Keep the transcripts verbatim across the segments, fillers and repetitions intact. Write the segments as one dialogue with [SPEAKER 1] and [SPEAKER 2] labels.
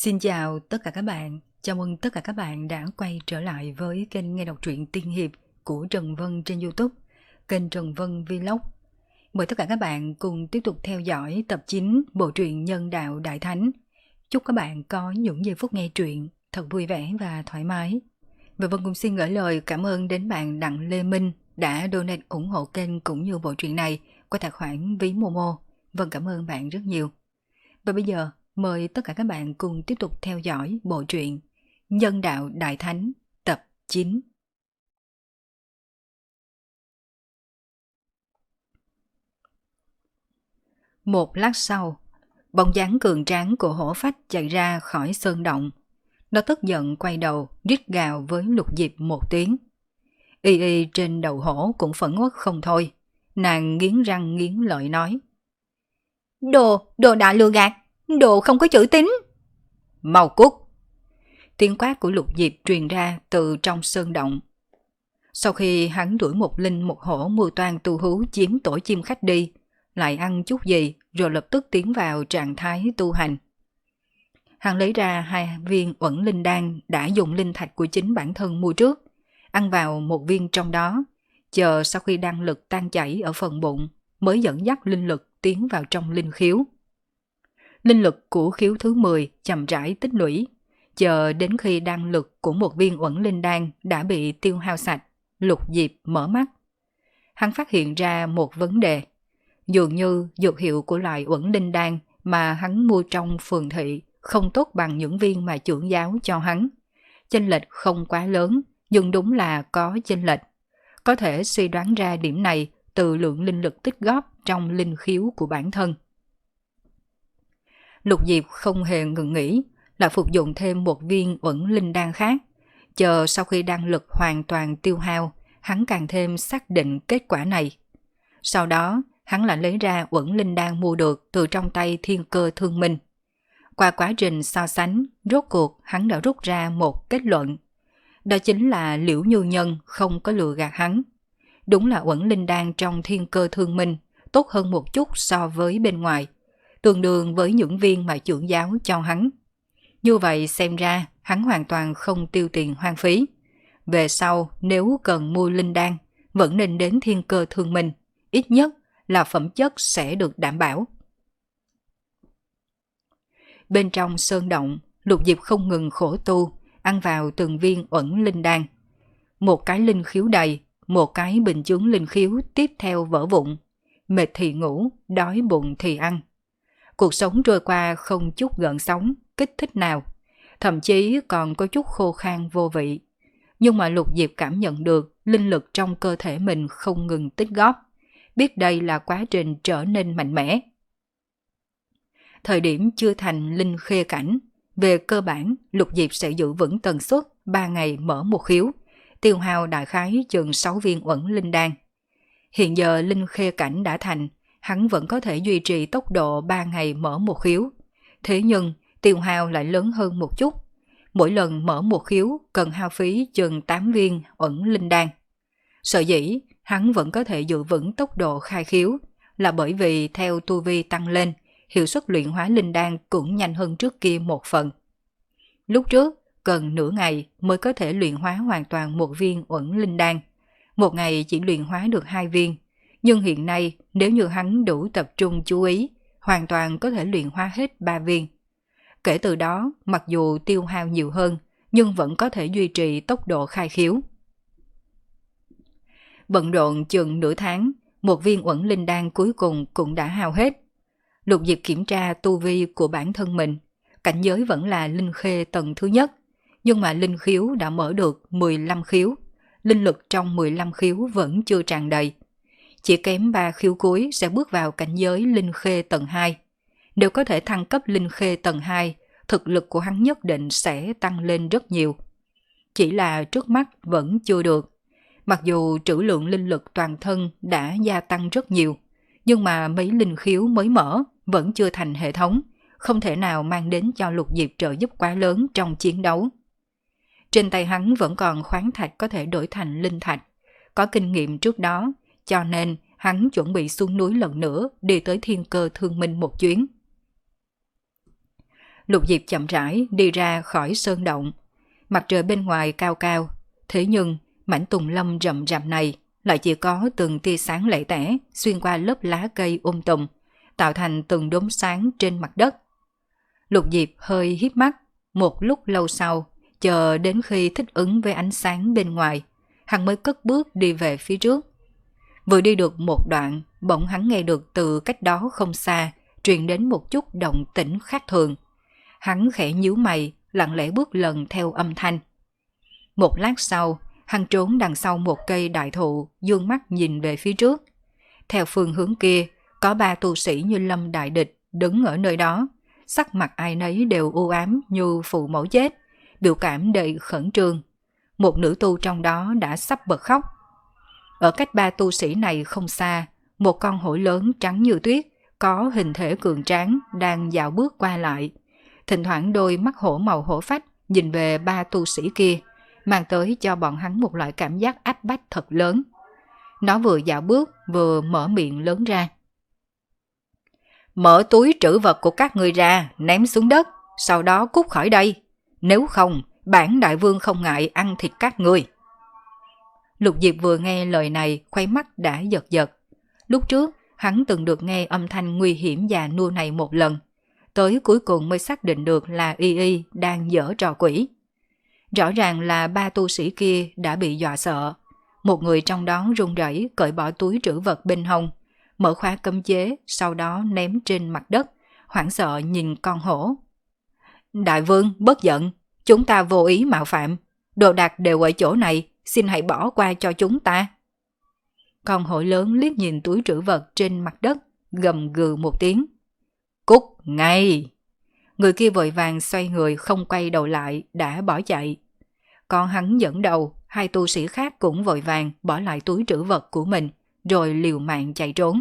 [SPEAKER 1] Xin chào tất cả các bạn, chào mừng tất cả các bạn đã quay trở lại với kênh nghe đọc truyện tiên hiệp của Trần Vân trên YouTube, kênh Trần Vân Vlog. Mời tất cả các bạn cùng tiếp tục theo dõi tập chín bộ truyện Nhân Đạo Đại Thánh. Chúc các bạn có những giây phút nghe truyện thật vui vẻ và thoải mái. Và Vân cũng xin gửi lời cảm ơn đến bạn Đặng Lê Minh đã donate ủng hộ kênh cũng như bộ truyện này qua tài khoản ví Momo. Vân cảm ơn bạn rất nhiều. Và bây giờ mời tất cả các bạn cùng tiếp tục theo dõi bộ truyện Nhân Đạo Đại Thánh tập chín. Một lát sau, bóng dáng cường tráng của hổ phách chạy ra khỏi sơn động. Nó tức giận quay đầu, rít gào với Lục Diệp một tiếng. Y y trên đầu hổ cũng phẫn uất không thôi. Nàng nghiến răng nghiến lợi nói: Đồ, đồ đã lừa gạt, đồ không có chữ tín. Mau cút! Tiếng quát của Lục Diệp truyền ra từ trong sơn động. Sau khi hắn đuổi một linh một hổ mưu toan tu hú chiếm tổ chim khách đi, lại ăn chút gì rồi lập tức tiến vào trạng thái tu hành. Hắn lấy ra hai viên uẩn linh đan đã dùng linh thạch của chính bản thân mua trước, ăn vào một viên trong đó, chờ sau khi đan lực tan chảy ở phần bụng mới dẫn dắt linh lực tiến vào trong linh khiếu. Linh lực của khiếu thứ mười chậm rãi tích lũy, chờ đến khi đan lực của một viên uẩn linh đan đã bị tiêu hao sạch, Lục Diệp mở mắt. Hắn phát hiện ra một vấn đề. Dường như dược hiệu của loại uẩn linh đan mà hắn mua trong phường thị không tốt bằng những viên mà trưởng giáo cho hắn. Chênh lệch không quá lớn, nhưng đúng là có chênh lệch. Có thể suy đoán ra điểm này từ lượng linh lực tích góp trong linh khiếu của bản thân. Lục Diệp không hề ngừng nghỉ, là phục dụng thêm một viên uẩn linh đan khác. Chờ sau khi đan lực hoàn toàn tiêu hao, hắn càng thêm xác định kết quả này. Sau đó, hắn lại lấy ra uẩn linh đan mua được từ trong tay Thiên Cơ Thương Minh. Qua quá trình so sánh, rốt cuộc hắn đã rút ra một kết luận. Đó chính là Liễu Như Nhân không có lừa gạt hắn. Đúng là uẩn linh đan trong Thiên Cơ Thương Minh tốt hơn một chút so với bên ngoài, tương đương với những viên mà trưởng giáo cho hắn. Như vậy xem ra hắn hoàn toàn không tiêu tiền hoang phí. Về sau nếu cần mua linh đan, vẫn nên đến Thiên Cơ Thương Minh, ít nhất là phẩm chất sẽ được đảm bảo. Bên trong sơn động, Lục Diệp không ngừng khổ tu, ăn vào từng viên uẩn linh đan. Một cái linh khiếu đầy, một cái bình chướng linh khiếu tiếp theo vỡ vụn. Mệt thì ngủ, đói bụng thì ăn. Cuộc sống trôi qua không chút gợn sóng, kích thích nào. Thậm chí còn có chút khô khan vô vị. Nhưng mà Lục Diệp cảm nhận được linh lực trong cơ thể mình không ngừng tích góp. Biết đây là quá trình trở nên mạnh mẽ. Thời điểm chưa thành linh khê cảnh, về cơ bản Lục Diệp sẽ giữ vững tần suất ba ngày mở một khiếu, tiêu hao đại khái chừng sáu viên uẩn linh đan. Hiện giờ linh khê cảnh đã thành, hắn vẫn có thể duy trì tốc độ ba ngày mở một khiếu. Thế nhưng tiêu hao lại lớn hơn một chút. Mỗi lần mở một khiếu cần hao phí chừng tám viên uẩn linh đan. Sở dĩ hắn vẫn có thể giữ vững tốc độ khai khiếu là bởi vì theo tu vi tăng lên, hiệu suất luyện hóa linh đan cũng nhanh hơn trước kia một phần. Lúc trước cần nửa ngày mới có thể luyện hóa hoàn toàn một viên uẩn linh đan. Một ngày chỉ luyện hóa được hai viên. Nhưng hiện nay nếu như hắn đủ tập trung chú ý, hoàn toàn có thể luyện hóa hết ba viên. Kể từ đó, mặc dù tiêu hao nhiều hơn, nhưng vẫn có thể duy trì tốc độ khai khiếu. Bận rộn chừng nửa tháng, một viên uẩn linh đan cuối cùng cũng đã hao hết. Lục Diệp kiểm tra tu vi của bản thân mình, cảnh giới vẫn là linh khê tầng thứ nhất, nhưng mà linh khiếu đã mở được mười lăm khiếu, linh lực trong mười lăm khiếu vẫn chưa tràn đầy. Chỉ kém ba khiếu cuối sẽ bước vào cảnh giới linh khê tầng hai. Nếu có thể thăng cấp linh khê tầng hai, thực lực của hắn nhất định sẽ tăng lên rất nhiều. Chỉ là trước mắt vẫn chưa được. Mặc dù trữ lượng linh lực toàn thân đã gia tăng rất nhiều, nhưng mà mấy linh khiếu mới mở vẫn chưa thành hệ thống, không thể nào mang đến cho Lục Diệp trợ giúp quá lớn trong chiến đấu. Trên tay hắn vẫn còn khoáng thạch có thể đổi thành linh thạch, có kinh nghiệm trước đó, cho nên hắn chuẩn bị xuống núi lần nữa đi tới Thiên Cơ Thương Minh một chuyến. Lục Diệp chậm rãi đi ra khỏi sơn động. Mặt trời bên ngoài cao cao, thế nhưng mảnh tùng lâm rậm rạp này lại chỉ có từng tia sáng lẻ tẻ xuyên qua lớp lá cây um tùm, tạo thành từng đốm sáng trên mặt đất. Lục Diệp hơi híp mắt, một lúc lâu sau, chờ đến khi thích ứng với ánh sáng bên ngoài, hắn mới cất bước đi về phía trước. Vừa đi được một đoạn, bỗng hắn nghe được từ cách đó không xa, truyền đến một chút động tĩnh khác thường. Hắn khẽ nhíu mày, lặng lẽ bước lần theo âm thanh. Một lát sau, hắn trốn đằng sau một cây đại thụ, dương mắt nhìn về phía trước. Theo phương hướng kia, có ba tu sĩ như lâm đại địch đứng ở nơi đó, sắc mặt ai nấy đều u ám như phụ mẫu chết, biểu cảm đầy khẩn trương. Một nữ tu trong đó đã sắp bật khóc. Ở cách ba tu sĩ này không xa, một con hổ lớn trắng như tuyết, có hình thể cường tráng đang dạo bước qua lại. Thỉnh thoảng đôi mắt hổ màu hổ phách nhìn về ba tu sĩ kia, mang tới cho bọn hắn một loại cảm giác áp bách thật lớn. Nó vừa dạo bước vừa mở miệng lớn ra. Mở túi trữ vật của các ngươi ra, ném xuống đất, sau đó cút khỏi đây. Nếu không, bản đại vương không ngại ăn thịt các ngươi. Lục Diệp vừa nghe lời này, khóe mắt đã giật giật. Lúc trước, hắn từng được nghe âm thanh nguy hiểm già nua này một lần. Tới cuối cùng mới xác định được là Y Y đang giở trò quỷ. Rõ ràng là ba tu sĩ kia đã bị dọa sợ. Một người trong đó run rẩy cởi bỏ túi trữ vật bên hông, mở khóa cấm chế, sau đó ném trên mặt đất, hoảng sợ nhìn con hổ. Đại vương, bất giận, chúng ta vô ý mạo phạm. Đồ đạc đều ở chỗ này, xin hãy bỏ qua cho chúng ta. Con hổ lớn liếc nhìn túi trữ vật trên mặt đất, gầm gừ một tiếng. Cút ngay! Người kia vội vàng xoay người không quay đầu lại, đã bỏ chạy. Còn hắn dẫn đầu, hai tu sĩ khác cũng vội vàng bỏ lại túi trữ vật của mình, rồi liều mạng chạy trốn.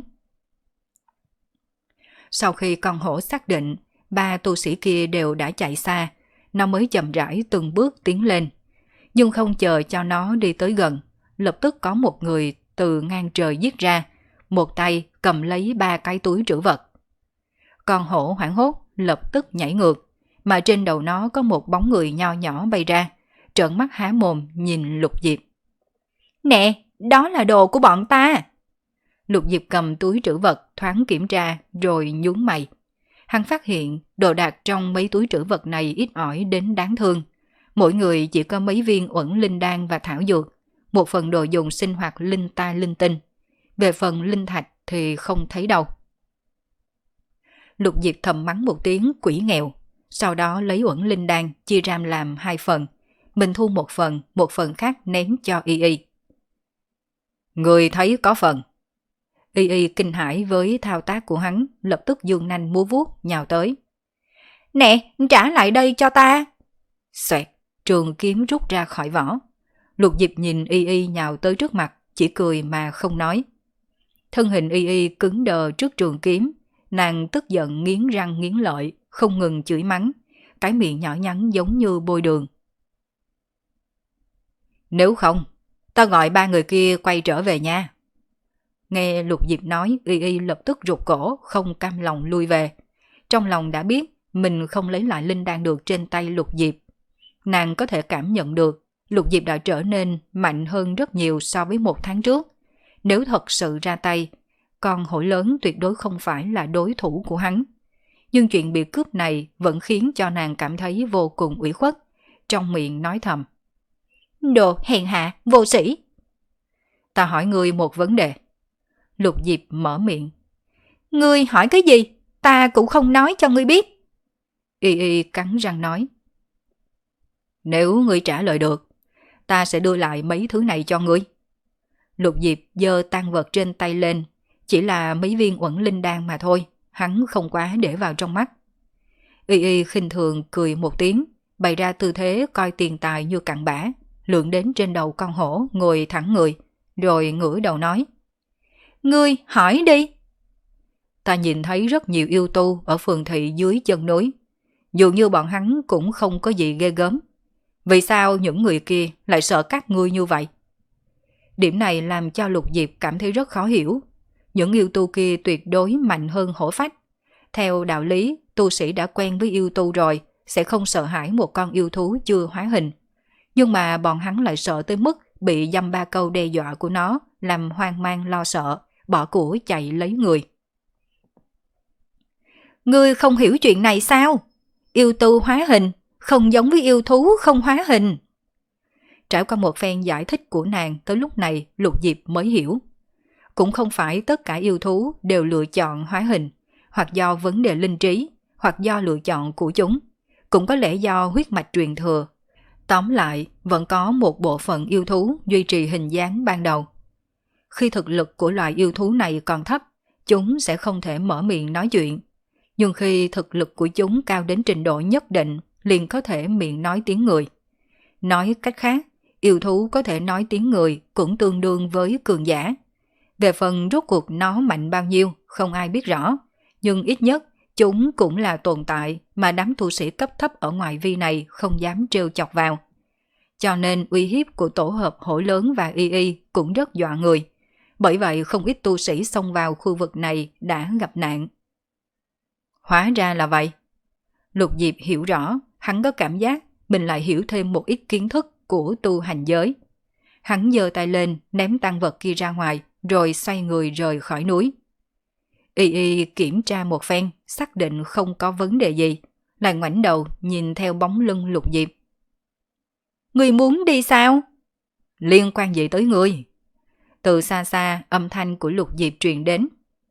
[SPEAKER 1] Sau khi con hổ xác định, ba tu sĩ kia đều đã chạy xa, nó mới chậm rãi từng bước tiến lên. Nhưng không chờ cho nó đi tới gần, lập tức có một người từ ngang trời giết ra, một tay cầm lấy ba cái túi trữ vật. Con hổ hoảng hốt, lập tức nhảy ngược, mà trên đầu nó có một bóng người nho nhỏ bay ra, trợn mắt há mồm nhìn Lục Diệp. Nè, đó là đồ của bọn ta! Lục Diệp cầm túi trữ vật thoáng kiểm tra rồi nhướng mày. Hắn phát hiện đồ đạc trong mấy túi trữ vật này ít ỏi đến đáng thương. Mỗi người chỉ có mấy viên uẩn linh đan và thảo dược, một phần đồ dùng sinh hoạt linh ta linh tinh. Về phần linh thạch thì không thấy đâu. Lục Diệp thầm mắng một tiếng quỷ nghèo, sau đó lấy uẩn linh đan chia ra làm hai phần. Mình thu một phần, một phần khác ném cho Y Y. Người thấy có phần. Y Y kinh hãi với thao tác của hắn, lập tức giương nanh múa vuốt nhào tới. Nè, trả lại đây cho ta! Xoẹt, trường kiếm rút ra khỏi vỏ. Lục Diệp nhìn Y Y nhào tới trước mặt, chỉ cười mà không nói. Thân hình Y Y cứng đờ trước trường kiếm, nàng tức giận nghiến răng nghiến lợi, không ngừng chửi mắng, cái miệng nhỏ nhắn giống như bôi đường. Nếu không, ta gọi ba người kia quay trở về nha. Nghe Lục Diệp nói, Y Y lập tức rụt cổ, không cam lòng lui về. Trong lòng đã biết mình không lấy lại linh đan được trên tay Lục Diệp. Nàng có thể cảm nhận được Lục Diệp đã trở nên mạnh hơn rất nhiều so với một tháng trước. Nếu thật sự ra tay, con hổ lớn tuyệt đối không phải là đối thủ của hắn. Nhưng chuyện bị cướp này vẫn khiến cho nàng cảm thấy vô cùng ủy khuất, trong miệng nói thầm. Đồ hèn hạ, vô sĩ! Ta hỏi ngươi một vấn đề. Lục Diệp mở miệng. Ngươi hỏi cái gì? Ta cũng không nói cho ngươi biết. Y Y cắn răng nói. Nếu ngươi trả lời được, ta sẽ đưa lại mấy thứ này cho ngươi. Lục Diệp giơ tang vật trên tay lên, chỉ là mấy viên uẩn linh đan mà thôi, hắn không quá để vào trong mắt. Y Y khinh thường cười một tiếng, bày ra tư thế coi tiền tài như cặn bã, lượn đến trên đầu con hổ ngồi thẳng người, rồi ngửa đầu nói. Ngươi hỏi đi. Ta nhìn thấy rất nhiều yêu tu ở phường thị dưới chân núi. Dường như bọn hắn cũng không có gì ghê gớm. Vì sao những người kia lại sợ các ngươi như vậy? Điểm này làm cho Lục Diệp cảm thấy rất khó hiểu. Những yêu tu kia tuyệt đối mạnh hơn hổ phách. Theo đạo lý, tu sĩ đã quen với yêu tu rồi, sẽ không sợ hãi một con yêu thú chưa hóa hình. Nhưng mà bọn hắn lại sợ tới mức bị dăm ba câu đe dọa của nó làm hoang mang lo sợ, bỏ của chạy lấy người. Ngươi không hiểu chuyện này sao? Yêu tu hóa hình, không giống với yêu thú không hóa hình. Trải qua một phen giải thích của nàng, tới lúc này Lục Diệp mới hiểu. Cũng không phải tất cả yêu thú đều lựa chọn hóa hình, hoặc do vấn đề linh trí, hoặc do lựa chọn của chúng. Cũng có lẽ do huyết mạch truyền thừa. Tóm lại, vẫn có một bộ phận yêu thú duy trì hình dáng ban đầu. Khi thực lực của loài yêu thú này còn thấp, chúng sẽ không thể mở miệng nói chuyện. Nhưng khi thực lực của chúng cao đến trình độ nhất định, liền có thể miệng nói tiếng người. Nói cách khác, yêu thú có thể nói tiếng người cũng tương đương với cường giả. Về phần rốt cuộc nó mạnh bao nhiêu, không ai biết rõ. Nhưng ít nhất, chúng cũng là tồn tại mà đám tu sĩ cấp thấp ở ngoại vi này không dám trêu chọc vào. Cho nên uy hiếp của tổ hợp hổ lớn và y y cũng rất dọa người. Bởi vậy không ít tu sĩ xông vào khu vực này đã gặp nạn. Hóa ra là vậy. Lục Diệp hiểu rõ, hắn có cảm giác mình lại hiểu thêm một ít kiến thức của tu hành giới. Hắn giơ tay lên ném tang vật kia ra ngoài rồi xoay người rời khỏi núi. Y y kiểm tra một phen, xác định không có vấn đề gì, lại ngoảnh đầu nhìn theo bóng lưng Lục Diệp. Ngươi muốn đi sao? Liên quan gì tới ngươi? Từ xa xa âm thanh của Lục Diệp truyền đến.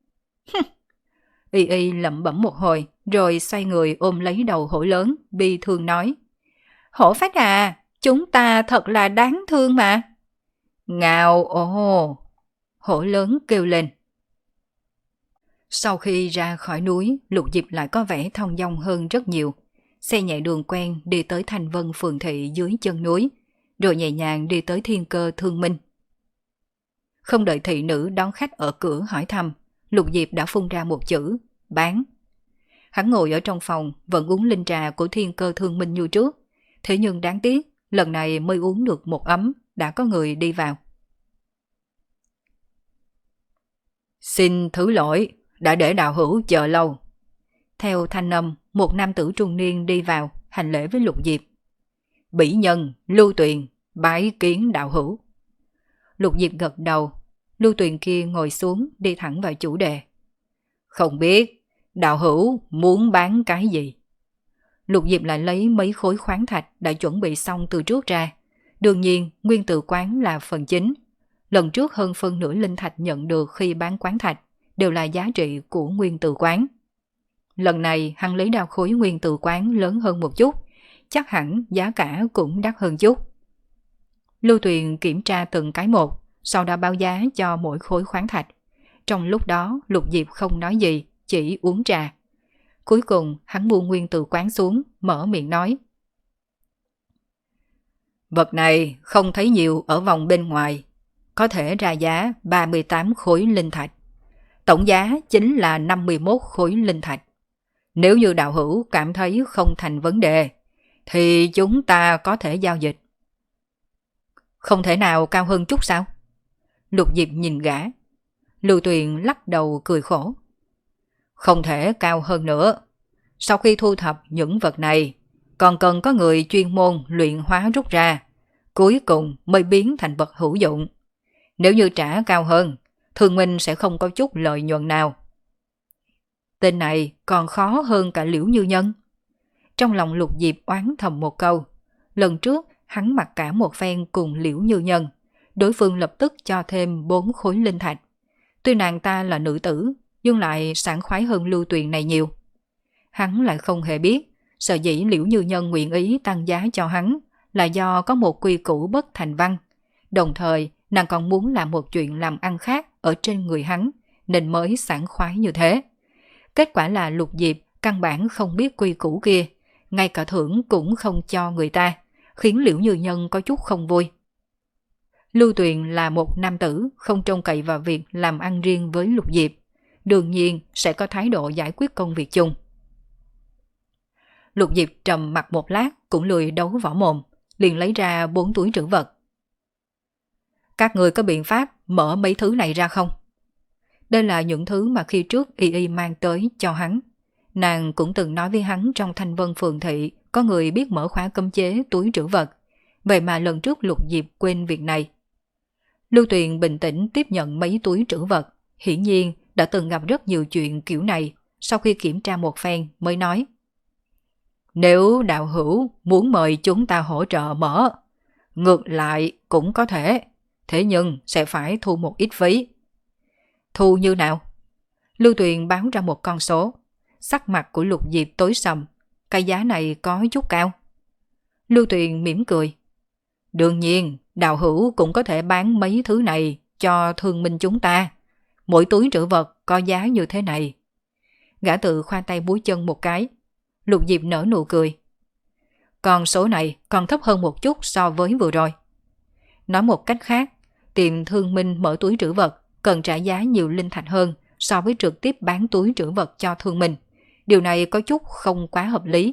[SPEAKER 1] Y y lẩm bẩm một hồi, rồi xoay người ôm lấy đầu hổ lớn, bi thương nói. Hổ phách à, chúng ta thật là đáng thương mà. Ngao ồ! Hổ lớn kêu lên. Sau khi ra khỏi núi, Lục Diệp lại có vẻ thong dong hơn rất nhiều. Xe nhẹ đường quen đi tới Thành Vân phường thị dưới chân núi, rồi nhẹ nhàng đi tới Thiên Cơ Thương Minh. Không đợi thị nữ đón khách ở cửa hỏi thăm, Lục Diệp đã phun ra một chữ, bán. Hắn ngồi ở trong phòng, vẫn uống linh trà của Thiên Cơ Thương Minh như trước. Thế nhưng đáng tiếc, lần này mới uống được một ấm, đã có người đi vào. Xin thứ lỗi, đã để đạo hữu chờ lâu. Theo thanh âm, một nam tử trung niên đi vào, hành lễ với Lục Diệp. Bỉ nhân, Lưu Tuyền, bái kiến đạo hữu. Lục Diệp gật đầu, Lưu Tuyền kia ngồi xuống đi thẳng vào chủ đề. Không biết, đạo hữu muốn bán cái gì? Lục Diệp lại lấy mấy khối khoáng thạch đã chuẩn bị xong từ trước ra. Đương nhiên, nguyên tử quán là phần chính. Lần trước hơn phân nửa linh thạch nhận được khi bán quán thạch đều là giá trị của nguyên tử quán. Lần này hắn lấy đao khối nguyên tử quán lớn hơn một chút, chắc hẳn giá cả cũng đắt hơn chút. Lưu Tuyền kiểm tra từng cái một, sau đó báo giá cho mỗi khối khoáng thạch. Trong lúc đó Lục Diệp không nói gì, chỉ uống trà. Cuối cùng hắn buông nguyên tử quán xuống, mở miệng nói. Vật này không thấy nhiều ở vòng bên ngoài, có thể ra giá ba mươi tám khối linh thạch. Tổng giá chính là năm mươi mốt khối linh thạch. Nếu như đạo hữu cảm thấy không thành vấn đề, thì chúng ta có thể giao dịch. Không thể nào cao hơn chút sao? Lục Diệp nhìn gã. Lưu Tuyền lắc đầu cười khổ. Không thể cao hơn nữa. Sau khi thu thập những vật này, còn cần có người chuyên môn luyện hóa rút ra, cuối cùng mới biến thành vật hữu dụng. Nếu như trả cao hơn, Thương Minh sẽ không có chút lợi nhuận nào. Tên này còn khó hơn cả Liễu Như Nhân. Trong lòng Lục Diệp oán thầm một câu. Lần trước hắn mặc cả một phen cùng Liễu Như Nhân, đối phương lập tức cho thêm bốn khối linh thạch. Tuy nàng ta là nữ tử, nhưng lại sảng khoái hơn Lưu Tuyền này nhiều. Hắn lại không hề biết, sở dĩ Liễu Như Nhân nguyện ý tăng giá cho hắn là do có một quy củ bất thành văn. Đồng thời, nàng còn muốn làm một chuyện làm ăn khác ở trên người hắn, nên mới sảng khoái như thế. Kết quả là Lục Diệp căn bản không biết quy củ kia, ngay cả thưởng cũng không cho người ta, khiến Liễu Như Nhân có chút không vui. Lưu Tuyền là một nam tử không trông cậy vào việc làm ăn riêng với Lục Diệp, đương nhiên sẽ có thái độ giải quyết công việc chung. Lục Diệp trầm mặt một lát cũng lười đấu võ mồm, liền lấy ra bốn túi trữ vật. Các người có biện pháp mở mấy thứ này ra không? Đây là những thứ mà khi trước Y Y mang tới cho hắn. Nàng cũng từng nói với hắn trong Thanh Vân Phường Thị có người biết mở khóa cấm chế túi trữ vật. Vậy mà lần trước Lục Diệp quên việc này. Lưu Tuyền bình tĩnh tiếp nhận mấy túi trữ vật. Hiển nhiên đã từng gặp rất nhiều chuyện kiểu này. Sau khi kiểm tra một phen mới nói: Nếu đạo hữu muốn mời chúng ta hỗ trợ mở, ngược lại cũng có thể. Thế nhưng sẽ phải thu một ít phí. Thu như nào? Lưu Tuyền báo ra một con số. Sắc mặt của Lục Diệp tối sầm. Cái giá này có chút cao. Lưu Tuyền mỉm cười. Đương nhiên, đạo hữu cũng có thể bán mấy thứ này cho thương minh chúng ta. Mỗi túi trữ vật có giá như thế này. Gã tự khoa tay búi chân một cái. Lục Diệp nở nụ cười. Con số này còn thấp hơn một chút so với vừa rồi. Nói một cách khác, tiệm thương minh mở túi trữ vật cần trả giá nhiều linh thạch hơn so với trực tiếp bán túi trữ vật cho thương minh. Điều này có chút không quá hợp lý.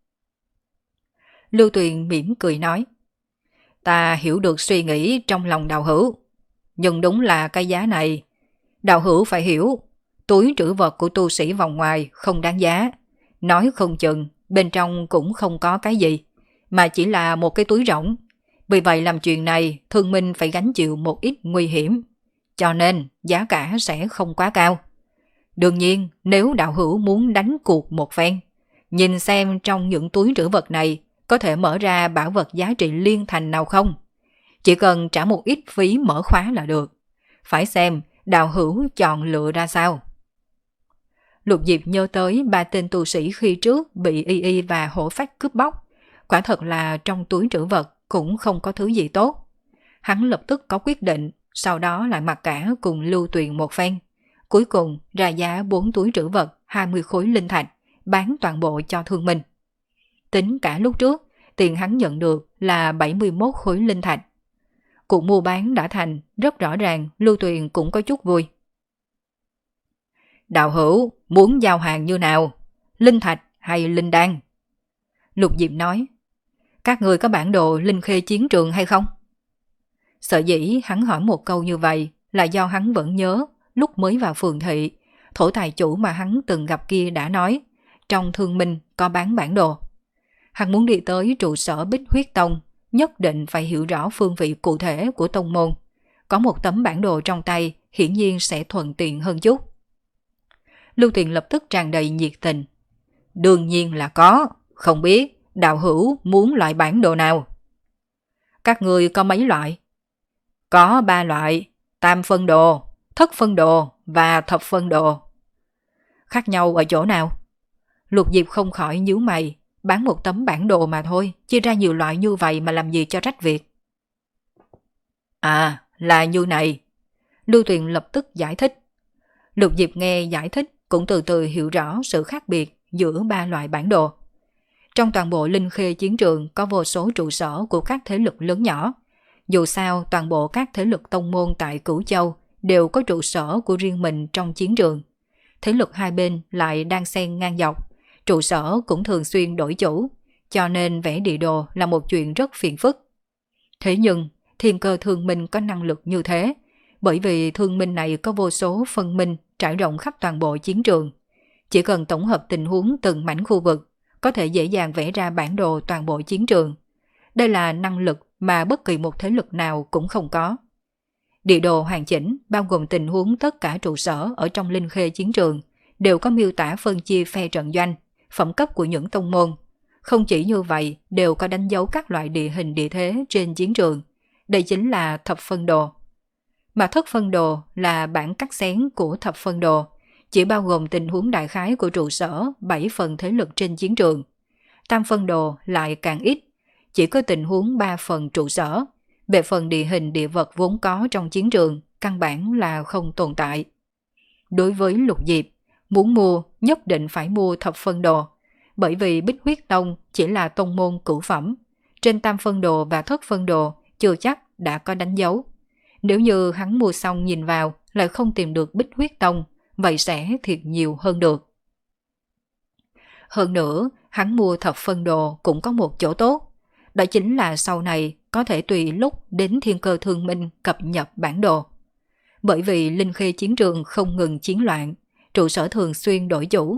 [SPEAKER 1] Lưu Tuyền mỉm cười nói. Ta hiểu được suy nghĩ trong lòng đạo hữu. Nhưng đúng là cái giá này. Đạo hữu phải hiểu, túi trữ vật của tu sĩ vòng ngoài không đáng giá. Nói không chừng, bên trong cũng không có cái gì, mà chỉ là một cái túi rỗng. Vì vậy làm chuyện này, thương minh phải gánh chịu một ít nguy hiểm. Cho nên, giá cả sẽ không quá cao. Đương nhiên, nếu đạo hữu muốn đánh cuộc một phen, nhìn xem trong những túi trữ vật này có thể mở ra bảo vật giá trị liên thành nào không? Chỉ cần trả một ít phí mở khóa là được. Phải xem đạo hữu chọn lựa ra sao. Lục Diệp nhớ tới ba tên tu sĩ khi trước bị Y Y và Hổ Phách cướp bóc. Quả thật là trong túi trữ vật cũng không có thứ gì tốt. Hắn lập tức có quyết định, sau đó lại mặc cả cùng Lưu Tuyền một phen. Cuối cùng ra giá bốn túi trữ vật hai mươi khối linh thạch, bán toàn bộ cho thương minh. Tính cả lúc trước, tiền hắn nhận được là bảy mươi mốt khối linh thạch. Cuộc mua bán đã thành, rất rõ ràng Lưu Tuyền cũng có chút vui. Đạo hữu muốn giao hàng như nào? Linh thạch hay linh đan? Lục Diệp nói. Các người có bản đồ linh khê chiến trường hay không? Sở dĩ hắn hỏi một câu như vậy là do hắn vẫn nhớ lúc mới vào phường thị, thổ tài chủ mà hắn từng gặp kia đã nói trong thương minh có bán bản đồ. Hắn muốn đi tới trụ sở Bích Huyết Tông, nhất định phải hiểu rõ phương vị cụ thể của tông môn. Có một tấm bản đồ trong tay hiển nhiên sẽ thuận tiện hơn chút. Lưu Tuyền lập tức tràn đầy nhiệt tình. Đương nhiên là có, không biết đạo hữu muốn loại bản đồ nào? Các người có mấy loại? Có ba loại, tam phân đồ, thất phân đồ và thập phân đồ. Khác nhau ở chỗ nào? Lục Diệp không khỏi nhíu mày, bán một tấm bản đồ mà thôi, chia ra nhiều loại như vậy mà làm gì cho rách việc. À, là như này. Lưu Tuyền lập tức giải thích. Lục Diệp nghe giải thích cũng từ từ hiểu rõ sự khác biệt giữa ba loại bản đồ. Trong toàn bộ linh khê chiến trường có vô số trụ sở của các thế lực lớn nhỏ. Dù sao, toàn bộ các thế lực tông môn tại Cửu Châu đều có trụ sở của riêng mình trong chiến trường. Thế lực hai bên lại đang xen ngang dọc, trụ sở cũng thường xuyên đổi chủ, cho nên vẽ địa đồ là một chuyện rất phiền phức. Thế nhưng, Thiên Cơ Thương Minh có năng lực như thế, bởi vì thương minh này có vô số phân minh trải rộng khắp toàn bộ chiến trường. Chỉ cần tổng hợp tình huống từng mảnh khu vực, có thể dễ dàng vẽ ra bản đồ toàn bộ chiến trường. Đây là năng lực mà bất kỳ một thế lực nào cũng không có. Địa đồ hoàn chỉnh bao gồm tình huống tất cả trụ sở ở trong linh khê chiến trường, đều có miêu tả phân chia phe trận doanh, phẩm cấp của những tông môn. Không chỉ như vậy, đều có đánh dấu các loại địa hình địa thế trên chiến trường. Đây chính là thập phân đồ. Mà thất phân đồ là bản cắt xén của thập phân đồ, chỉ bao gồm tình huống đại khái của trụ sở bảy phần thế lực trên chiến trường. Tam phân đồ lại càng ít, chỉ có tình huống ba phần trụ sở. Về phần địa hình địa vật vốn có trong chiến trường, căn bản là không tồn tại. Đối với Lục Diệp, muốn mua nhất định phải mua thập phân đồ, bởi vì Bích Huyết Tông chỉ là tông môn cửu phẩm. Trên tam phân đồ và thất phân đồ chưa chắc đã có đánh dấu. Nếu như hắn mua xong nhìn vào lại không tìm được Bích Huyết Tông, vậy sẽ thiệt nhiều hơn được. Hơn nữa, hắn mua thập phân đồ cũng có một chỗ tốt. Đó chính là sau này có thể tùy lúc đến Thiên Cơ Thương Minh cập nhật bản đồ. Bởi vì linh khê chiến trường không ngừng chiến loạn, trụ sở thường xuyên đổi chủ.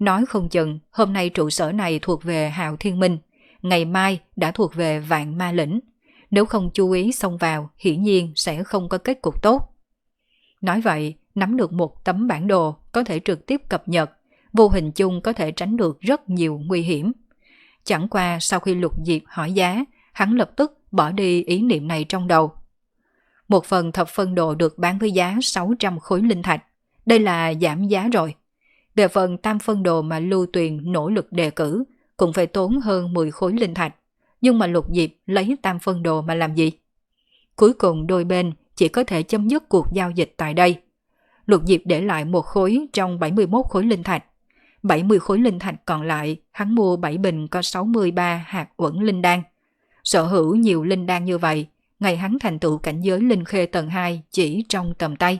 [SPEAKER 1] Nói không chừng hôm nay trụ sở này thuộc về Hạo Thiên Minh, ngày mai đã thuộc về Vạn Ma Lĩnh. Nếu không chú ý xông vào, hiển nhiên sẽ không có kết cục tốt. Nói vậy, nắm được một tấm bản đồ có thể trực tiếp cập nhật, vô hình chung có thể tránh được rất nhiều nguy hiểm. Chẳng qua sau khi Lục Diệp hỏi giá, hắn lập tức bỏ đi ý niệm này trong đầu. Một phần thập phân đồ được bán với giá sáu trăm khối linh thạch. Đây là giảm giá rồi. Về phần tam phân đồ mà Lưu Tuyền nỗ lực đề cử, cũng phải tốn hơn mười khối linh thạch. Nhưng mà Lục Diệp lấy tam phân đồ mà làm gì? Cuối cùng đôi bên chỉ có thể chấm dứt cuộc giao dịch tại đây. Lục Diệp để lại một khối trong bảy mươi mốt khối linh thạch. bảy mươi khối linh thạch còn lại, hắn mua bảy bình có sáu mươi ba hạt uẩn linh đan. Sở hữu nhiều linh đan như vậy, ngày hắn thành tựu cảnh giới linh khê tầng hai chỉ trong tầm tay.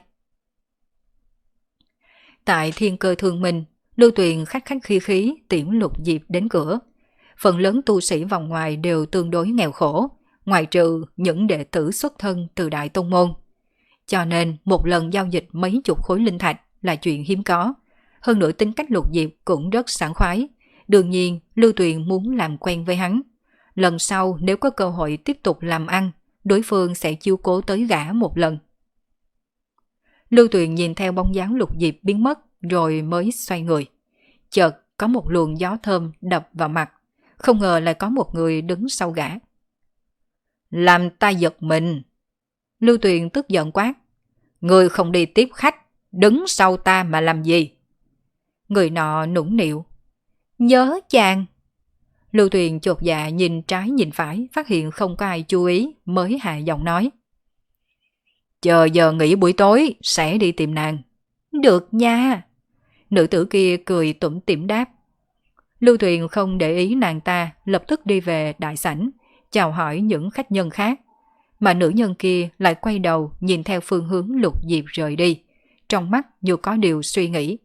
[SPEAKER 1] Tại Thiên Cơ Thương Minh, Lưu Tuyền khách khách khí khí tiễn Lục Diệp đến cửa. Phần lớn tu sĩ vòng ngoài đều tương đối nghèo khổ, ngoại trừ những đệ tử xuất thân từ Đại Tông Môn. Cho nên một lần giao dịch mấy chục khối linh thạch là chuyện hiếm có. Hơn nữa tính cách Lục Diệp cũng rất sảng khoái. Đương nhiên Lưu Tuyền muốn làm quen với hắn. Lần sau nếu có cơ hội tiếp tục làm ăn, đối phương sẽ chiếu cố tới gã một lần. Lưu Tuyền nhìn theo bóng dáng Lục Diệp biến mất rồi mới xoay người. Chợt có một luồng gió thơm đập vào mặt. Không ngờ lại có một người đứng sau gã. Làm ta giật mình. Lưu Tuyền tức giận quát. Người không đi tiếp khách, đứng sau ta mà làm gì? Người nọ nũng nịu. Nhớ chàng. Lưu Tuyền chột dạ nhìn trái nhìn phải, phát hiện không có ai chú ý, mới hạ giọng nói. Chờ giờ nghỉ buổi tối, sẽ đi tìm nàng. Được nha. Nữ tử kia cười tủm tỉm đáp. Lưu Tuyền không để ý nàng ta, lập tức đi về đại sảnh, chào hỏi những khách nhân khác. Mà nữ nhân kia lại quay đầu nhìn theo phương hướng Lục Diệp rời đi, trong mắt như có điều suy nghĩ.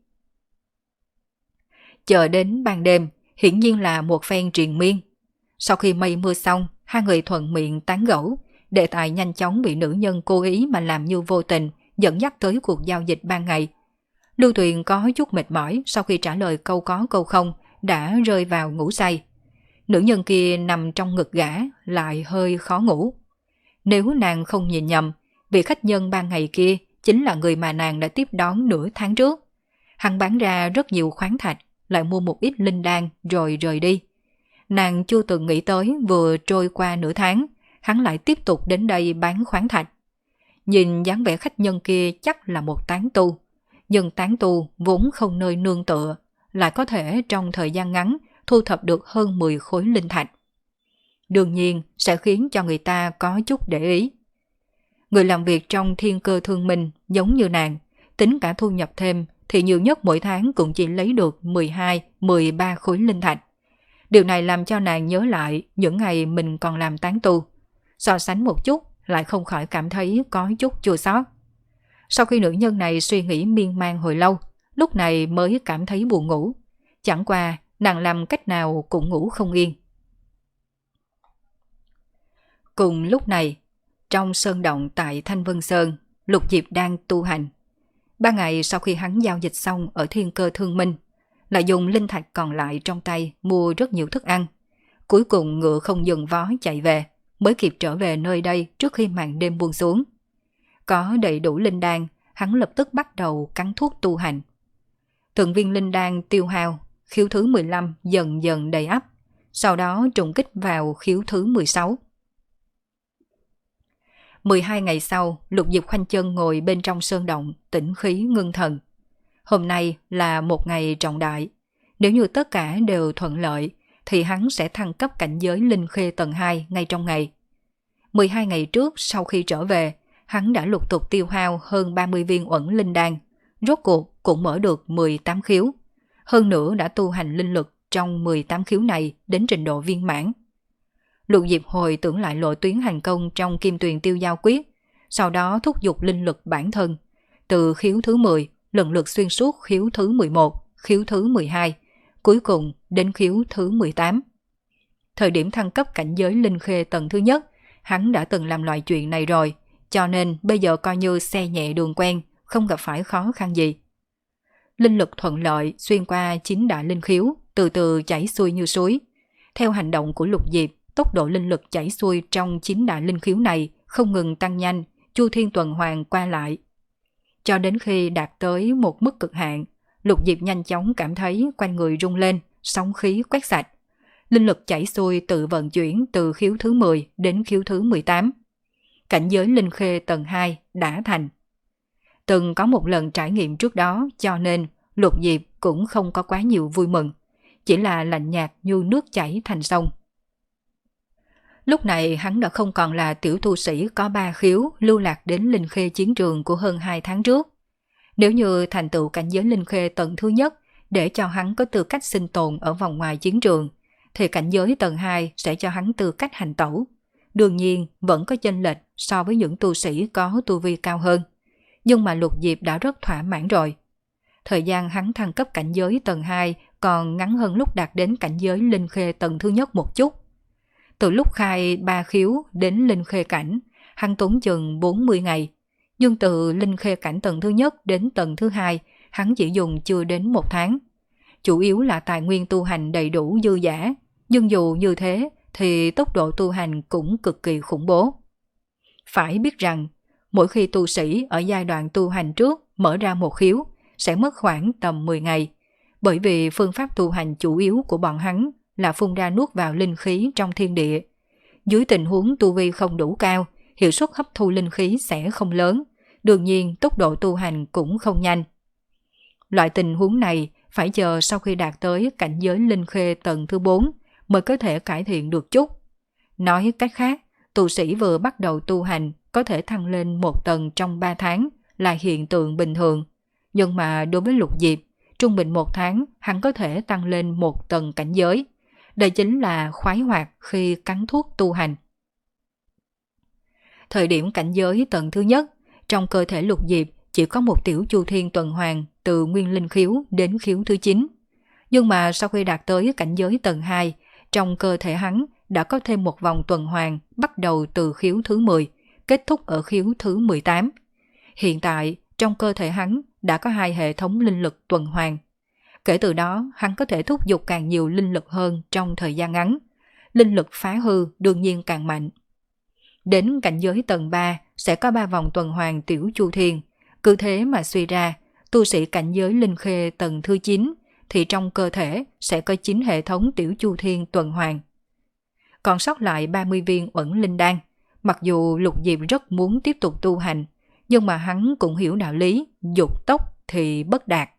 [SPEAKER 1] Chờ đến ban đêm, hiển nhiên là một phen triền miên. Sau khi mây mưa xong, hai người thuận miệng tán gẫu, đề tài nhanh chóng bị nữ nhân cố ý mà làm như vô tình, dẫn dắt tới cuộc giao dịch ban ngày. Lưu Tuyền có chút mệt mỏi, sau khi trả lời câu có câu không, đã rơi vào ngủ say. Nữ nhân kia nằm trong ngực gã, lại hơi khó ngủ. Nếu nàng không nhìn nhầm, vị khách nhân ban ngày kia chính là người mà nàng đã tiếp đón nửa tháng trước. Hắn bán ra rất nhiều khoáng thạch, lại mua một ít linh đan rồi rời đi. Nàng chưa từng nghĩ tới vừa trôi qua nửa tháng, hắn lại tiếp tục đến đây bán khoáng thạch. Nhìn dáng vẻ khách nhân kia chắc là một tán tu. Nhưng tán tu vốn không nơi nương tựa, lại có thể trong thời gian ngắn thu thập được hơn mười khối linh thạch. Đương nhiên sẽ khiến cho người ta có chút để ý. Người làm việc trong Thiên Cơ Thương Minh giống như nàng, tính cả thu nhập thêm thì nhiều nhất mỗi tháng cũng chỉ lấy được mười hai mười ba khối linh thạch. Điều này làm cho nàng nhớ lại những ngày mình còn làm tán tu. So sánh một chút lại không khỏi cảm thấy có chút chua xót. Sau khi nữ nhân này suy nghĩ miên man hồi lâu, lúc này mới cảm thấy buồn ngủ. Chẳng qua nàng làm cách nào cũng ngủ không yên. Cùng lúc này, trong sơn động tại Thanh Vân Sơn, Lục Diệp đang tu hành. Ba ngày sau khi hắn giao dịch xong ở Thiên Cơ Thương Minh, lại dùng linh thạch còn lại trong tay mua rất nhiều thức ăn. Cuối cùng ngựa không dừng vó chạy về, mới kịp trở về nơi đây trước khi màn đêm buông xuống. Có đầy đủ linh đan, hắn lập tức bắt đầu cắn thuốc tu hành. Từng viên linh đan tiêu hao, khiếu thứ mười lăm dần dần đầy ắp, sau đó trùng kích vào khiếu thứ mười sáu. mười hai ngày sau, Lục Diệp khoanh chân ngồi bên trong sơn động, tĩnh khí ngưng thần. Hôm nay là một ngày trọng đại. Nếu như tất cả đều thuận lợi, thì hắn sẽ thăng cấp cảnh giới linh khê tầng hai ngay trong ngày. mười hai ngày trước sau khi trở về, hắn đã lục tục tiêu hao hơn ba mươi viên uẩn linh đan, rốt cuộc cũng mở được mười tám khiếu. Hơn nữa đã tu hành linh lực trong mười tám khiếu này đến trình độ viên mãn. Lục Diệp hồi tưởng lại lộ tuyến hành công trong Kim Tuyền Tiêu Giao Quyết, sau đó thúc giục linh lực bản thân, từ khiếu thứ mười lần lượt xuyên suốt khiếu thứ mười một, khiếu thứ mười hai, cuối cùng đến khiếu thứ mười tám. Thời điểm thăng cấp cảnh giới linh khê tầng thứ nhất, hắn đã từng làm loại chuyện này rồi, cho nên bây giờ coi như xe nhẹ đường quen, không gặp phải khó khăn gì. linh lực thuận lợi xuyên qua chín đại linh khiếu, từ từ chảy xuôi như suối. Theo hành động của Lục Diệp, tốc độ linh lực chảy xuôi trong chín đại linh khiếu này không ngừng tăng nhanh, chu thiên tuần hoàn qua lại. Cho đến khi đạt tới một mức cực hạn, Lục Diệp nhanh chóng cảm thấy quanh người rung lên, sóng khí quét sạch. Linh lực chảy xuôi tự vận chuyển từ khiếu thứ mười đến khiếu thứ mười tám. Cảnh giới linh khê tầng hai đã thành. Từng có một lần trải nghiệm trước đó cho nên Lục Diệp cũng không có quá nhiều vui mừng, chỉ là lạnh nhạt như nước chảy thành sông. Lúc này hắn đã không còn là tiểu tu sĩ có ba khiếu lưu lạc đến linh khê chiến trường của hơn hai tháng trước. Nếu như thành tựu cảnh giới linh khê tầng thứ nhất để cho hắn có tư cách sinh tồn ở vòng ngoài chiến trường, thì cảnh giới tầng hai sẽ cho hắn tư cách hành tẩu. Đương nhiên vẫn có chênh lệch so với những tu sĩ có tu vi cao hơn. Nhưng mà Lục Diệp đã rất thỏa mãn rồi. Thời gian hắn thăng cấp cảnh giới tầng hai còn ngắn hơn lúc đạt đến cảnh giới linh khê tầng thứ nhất một chút. Từ lúc khai ba khiếu đến linh khê cảnh, hắn tốn chừng bốn mươi ngày. Nhưng từ linh khê cảnh tầng thứ nhất đến tầng thứ hai, hắn chỉ dùng chưa đến một tháng. Chủ yếu là tài nguyên tu hành đầy đủ dư dả, nhưng dù như thế thì tốc độ tu hành cũng cực kỳ khủng bố. Phải biết rằng, mỗi khi tu sĩ ở giai đoạn tu hành trước mở ra một khiếu, sẽ mất khoảng tầm mười ngày, bởi vì phương pháp tu hành chủ yếu của bọn hắn là phun ra nuốt vào linh khí trong thiên địa. Dưới tình huống tu vi không đủ cao, hiệu suất hấp thu linh khí sẽ không lớn, đương nhiên tốc độ tu hành cũng không nhanh. Loại tình huống này phải chờ sau khi đạt tới cảnh giới linh khê tầng thứ bốn mới có thể cải thiện được chút. Nói cách khác, tu sĩ vừa bắt đầu tu hành có thể thăng lên một tầng trong ba tháng là hiện tượng bình thường. Nhưng mà đối với Lục Diệp, trung bình một tháng hắn có thể tăng lên một tầng cảnh giới. Đây chính là khoái hoạt khi cắn thuốc tu hành. Thời điểm cảnh giới tầng thứ nhất, trong cơ thể Lục Diệp chỉ có một tiểu chu thiên tuần hoàn từ nguyên linh khiếu đến khiếu thứ chín. Nhưng mà sau khi đạt tới cảnh giới tầng hai, trong cơ thể hắn đã có thêm một vòng tuần hoàn bắt đầu từ khiếu thứ mười, kết thúc ở khiếu thứ mười tám. Hiện tại, trong cơ thể hắn đã có hai hệ thống linh lực tuần hoàn. Kể từ đó, hắn có thể thúc giục càng nhiều linh lực hơn trong thời gian ngắn. Linh lực phá hư đương nhiên càng mạnh. Đến cảnh giới tầng ba sẽ có ba vòng tuần hoàn tiểu chu thiên. Cứ thế mà suy ra, tu sĩ cảnh giới linh khê tầng thứ chín thì trong cơ thể sẽ có chín hệ thống tiểu chu thiên tuần hoàn. Còn sót lại ba mươi viên uẩn linh đan. Mặc dù Lục Diệp rất muốn tiếp tục tu hành, nhưng mà hắn cũng hiểu đạo lý, dục tốc thì bất đạt.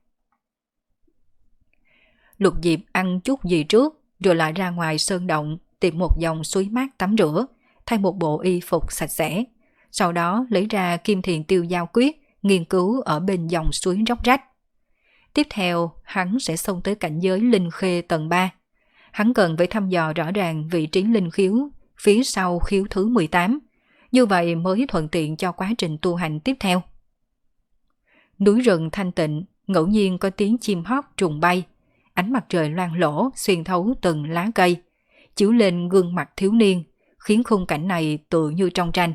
[SPEAKER 1] Lục Diệp ăn chút gì trước, rồi lại ra ngoài sơn động, tìm một dòng suối mát tắm rửa, thay một bộ y phục sạch sẽ. Sau đó lấy ra Kim Thiền Tiêu Giao Quyết, nghiên cứu ở bên dòng suối róc rách. Tiếp theo, hắn sẽ xông tới cảnh giới linh khê tầng ba. Hắn cần phải thăm dò rõ ràng vị trí linh khiếu phía sau khiếu thứ mười tám, như vậy mới thuận tiện cho quá trình tu hành tiếp theo. Núi rừng thanh tịnh, ngẫu nhiên có tiếng chim hót trùng bay, ánh mặt trời loang lổ xuyên thấu từng lá cây, chiếu lên gương mặt thiếu niên, khiến khung cảnh này tựa như trong tranh.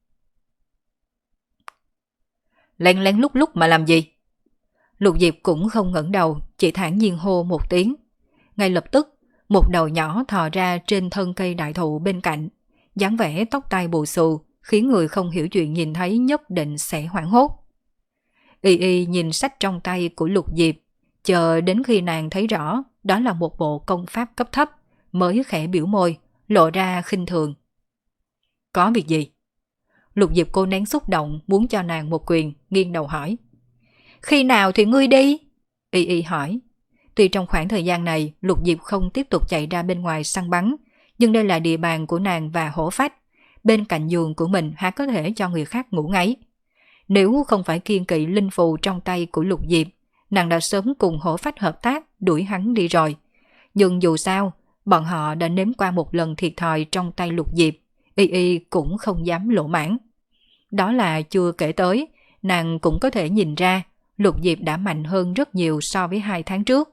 [SPEAKER 1] Lén lén lúc lúc mà làm gì? Lục Diệp cũng không ngẩng đầu, chỉ thản nhiên hô một tiếng. Ngay lập tức, một đầu nhỏ thò ra trên thân cây đại thụ bên cạnh, dáng vẻ tóc tai bù xù, khiến người không hiểu chuyện nhìn thấy nhất định sẽ hoảng hốt. Y Y nhìn sách trong tay của Lục Diệp, chờ đến khi nàng thấy rõ đó là một bộ công pháp cấp thấp, mới khẽ biểu môi, lộ ra khinh thường. Có việc gì? Lục Diệp cô nén xúc động muốn cho nàng một quyền, nghiêng đầu hỏi. Khi nào thì ngươi đi? Y Y hỏi. Tuy trong khoảng thời gian này Lục Diệp không tiếp tục chạy ra bên ngoài săn bắn, nhưng đây là địa bàn của nàng và hổ phách. Bên cạnh giường của mình há có thể cho người khác ngủ ngáy. Nếu không phải kiêng kỵ linh phù trong tay của Lục Diệp, nàng đã sớm cùng hổ phách hợp tác đuổi hắn đi rồi. Nhưng dù sao, bọn họ đã nếm qua một lần thiệt thòi trong tay Lục Diệp, Y Y cũng không dám lỗ mãn. Đó là chưa kể tới, nàng cũng có thể nhìn ra Lục Diệp đã mạnh hơn rất nhiều so với hai tháng trước.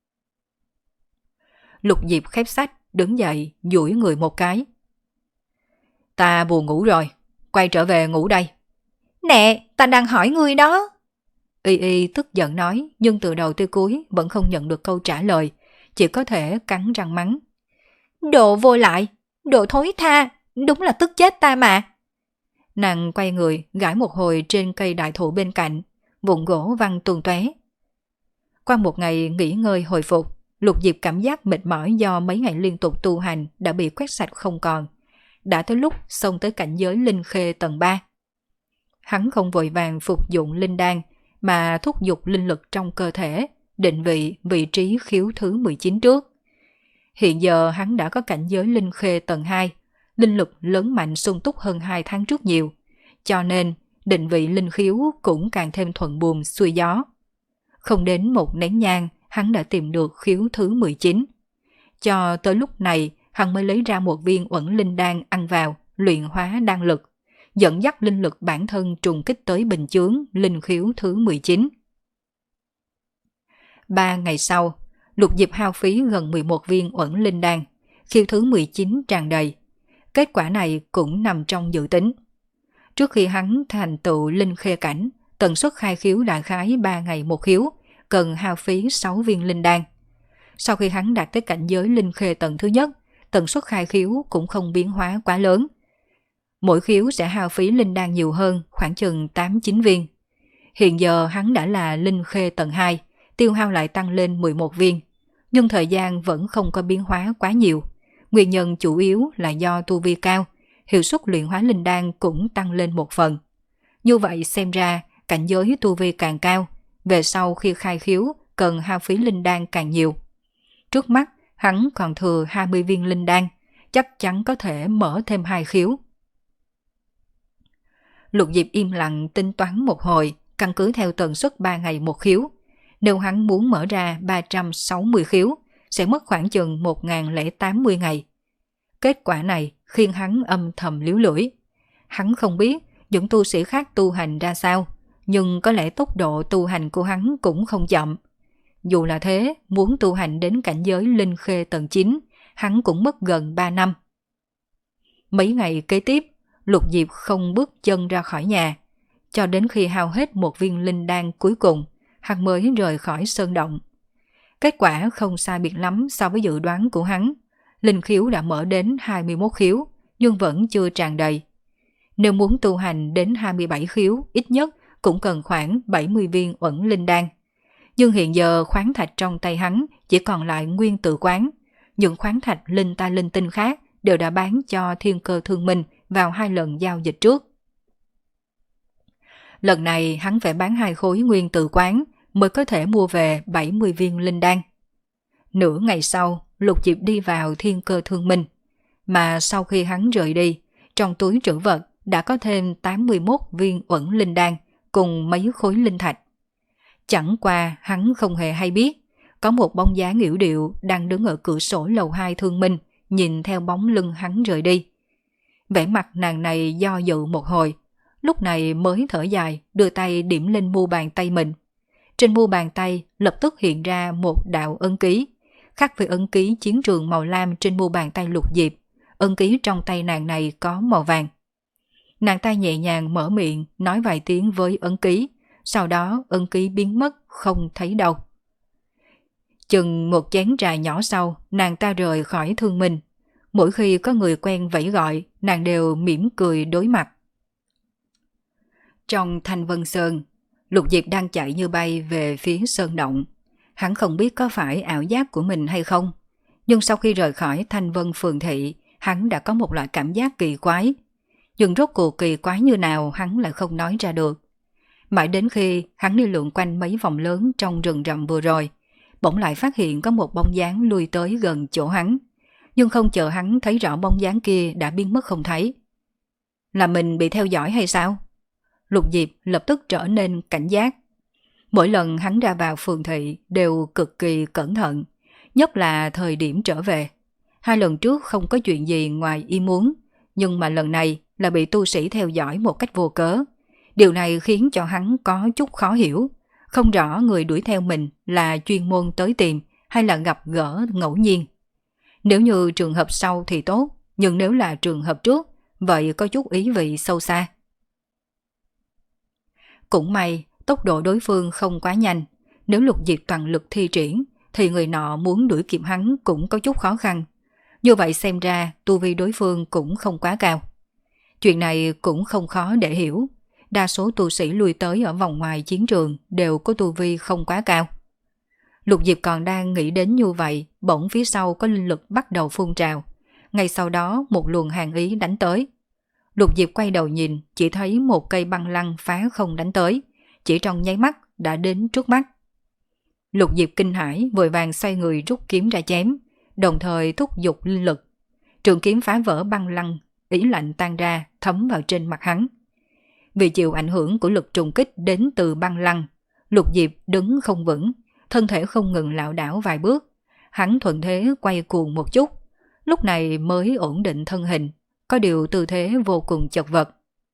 [SPEAKER 1] Lục Diệp khép sách, đứng dậy, duỗi người một cái. Ta buồn ngủ rồi, quay trở về ngủ đây. Nè, ta đang hỏi ngươi đó. Y Y tức giận nói, nhưng từ đầu tới cuối vẫn không nhận được câu trả lời, chỉ có thể cắn răng mắng. Đồ vô lại, đồ thối tha, đúng là tức chết ta mà. Nàng quay người gãi một hồi trên cây đại thụ bên cạnh, vụn gỗ văng tuôn tóe. Qua một ngày nghỉ ngơi hồi phục, Lục Diệp cảm giác mệt mỏi do mấy ngày liên tục tu hành đã bị quét sạch không còn. Đã tới lúc xông tới cảnh giới linh khê tầng ba. Hắn không vội vàng phục dụng linh đan, mà thúc giục linh lực trong cơ thể, định vị vị trí khiếu thứ mười chín trước. Hiện giờ hắn đã có cảnh giới linh khê tầng hai, linh lực lớn mạnh sung túc hơn hai tháng trước nhiều, cho nên định vị linh khiếu cũng càng thêm thuận buồm xuôi gió. Không đến một nén nhang, hắn đã tìm được khiếu thứ mười chín. Cho tới lúc này, hắn mới lấy ra một viên uẩn linh đan ăn vào, luyện hóa đan lực, dẫn dắt linh lực bản thân trùng kích tới bình chướng linh khiếu thứ mười chín. Ba ngày sau, Lục Diệp hao phí gần mười một viên uẩn linh đan, khiếu thứ mười chín tràn đầy. Kết quả này cũng nằm trong dự tính. Trước khi hắn thành tựu linh khê cảnh, tần suất khai khiếu đại khái ba ngày một khiếu, cần hao phí sáu viên linh đan. Sau khi hắn đạt tới cảnh giới linh khê tầng thứ nhất, tần suất khai khiếu cũng không biến hóa quá lớn. Mỗi khiếu sẽ hao phí linh đan nhiều hơn, khoảng chừng tám chín viên. Hiện giờ hắn đã là linh khê tầng hai, tiêu hao lại tăng lên mười một viên, nhưng thời gian vẫn không có biến hóa quá nhiều. Nguyên nhân chủ yếu là do tu vi cao, hiệu suất luyện hóa linh đan cũng tăng lên một phần. Như vậy xem ra, cảnh giới tu vi càng cao, về sau khi khai khiếu cần hao phí linh đan càng nhiều. Trước mắt, hắn còn thừa hai mươi viên linh đan, chắc chắn có thể mở thêm hai khiếu. Lục Diệp im lặng tính toán một hồi, căn cứ theo tần suất ba ngày một khiếu. Nếu hắn muốn mở ra ba trăm sáu mươi khiếu, sẽ mất khoảng chừng một nghìn không trăm tám mươi ngày. Kết quả này khiến hắn âm thầm líu lưỡi. Hắn không biết những tu sĩ khác tu hành ra sao, nhưng có lẽ tốc độ tu hành của hắn cũng không chậm. Dù là thế, muốn tu hành đến cảnh giới linh khê tầng chín, hắn cũng mất gần ba năm. Mấy ngày kế tiếp, Lục Diệp không bước chân ra khỏi nhà, cho đến khi hao hết một viên linh đan cuối cùng, hắn mới rời khỏi sơn động. Kết quả không sai biệt lắm so với dự đoán của hắn. Linh khiếu đã mở đến hai mươi mốt khiếu, nhưng vẫn chưa tràn đầy. Nếu muốn tu hành đến hai mươi bảy khiếu, ít nhất cũng cần khoảng bảy mươi viên uẩn linh đan. Nhưng hiện giờ khoáng thạch trong tay hắn chỉ còn lại nguyên tử quán. Những khoáng thạch linh ta linh tinh khác đều đã bán cho Thiên Cơ Thương Minh vào hai lần giao dịch trước. Lần này hắn phải bán hai khối nguyên tử quán mới có thể mua về bảy mươi viên linh đan. Nửa ngày sau, Lục Diệp đi vào Thiên Cơ Thương Minh. Mà sau khi hắn rời đi, trong túi trữ vật đã có thêm tám mươi mốt viên uẩn linh đan cùng mấy khối linh thạch. Chẳng qua hắn không hề hay biết, có một bóng dáng yểu điệu đang đứng ở cửa sổ lầu hai Thương Minh, nhìn theo bóng lưng hắn rời đi. Vẻ mặt nàng này do dự một hồi, lúc này mới thở dài, đưa tay điểm lên mu bàn tay mình. Trên mu bàn tay lập tức hiện ra một đạo ấn ký, khác với ấn ký chiến trường màu lam trên mu bàn tay Lục Diệp. Ấn ký trong tay nàng này có màu vàng. Nàng ta nhẹ nhàng mở miệng nói vài tiếng với ấn ký, sau đó ấn ký biến mất không thấy đâu. Chừng một chén trà nhỏ sau, nàng ta rời khỏi Thương Minh. Mỗi khi có người quen vẫy gọi, nàng đều mỉm cười đối mặt. Trong Thanh Vân Sơn, Lục Diệp đang chạy như bay về phía sơn động. Hắn không biết có phải ảo giác của mình hay không, nhưng sau khi rời khỏi Thanh Vân Phường Thị, hắn đã có một loại cảm giác kỳ quái. Nhưng rốt cuộc kỳ quái như nào hắn lại không nói ra được. Mãi đến khi hắn đi lượn quanh mấy vòng lớn trong rừng rậm vừa rồi, bỗng lại phát hiện có một bóng dáng lui tới gần chỗ hắn. Nhưng không chờ hắn thấy rõ bóng dáng kia đã biến mất không thấy. Là mình bị theo dõi hay sao? Lục Diệp lập tức trở nên cảnh giác. Mỗi lần hắn ra vào phường thị đều cực kỳ cẩn thận, nhất là thời điểm trở về. Hai lần trước không có chuyện gì ngoài ý muốn, nhưng mà lần này là bị tu sĩ theo dõi một cách vô cớ. Điều này khiến cho hắn có chút khó hiểu, không rõ người đuổi theo mình là chuyên môn tới tìm hay là gặp gỡ ngẫu nhiên. Nếu như trường hợp sau thì tốt, nhưng nếu là trường hợp trước, vậy có chút ý vị sâu xa. Cũng may, Tốc độ đối phương không quá nhanh, nếu Lục Diệp toàn lực thi triển thì người nọ muốn đuổi kịp hắn cũng có chút khó khăn. Như vậy xem ra tu vi đối phương cũng không quá cao. Chuyện này cũng không khó để hiểu, đa số tu sĩ lui tới ở vòng ngoài chiến trường đều có tu vi không quá cao. Lục Diệp còn đang nghĩ đến như vậy, bỗng phía sau có linh lực bắt đầu phun trào. Ngay sau đó một luồng hàn ý đánh tới. Lục Diệp quay đầu nhìn, chỉ thấy một cây băng lăng phá không đánh tới, chỉ trong nháy mắt đã đến trước mắt. Lục Diệp kinh hãi, vội vàng xoay người rút kiếm ra chém, đồng thời thúc giục linh lực. Trường kiếm phá vỡ băng lăng, ý lạnh tan ra, thấm vào trên mặt hắn. Vì chịu ảnh hưởng của lực trùng kích đến từ băng lăng, Lục Diệp đứng không vững, thân thể không ngừng lảo đảo vài bước. Hắn thuận thế quay cuồng một chút, lúc này mới ổn định thân hình, có điều tư thế vô cùng chật vật.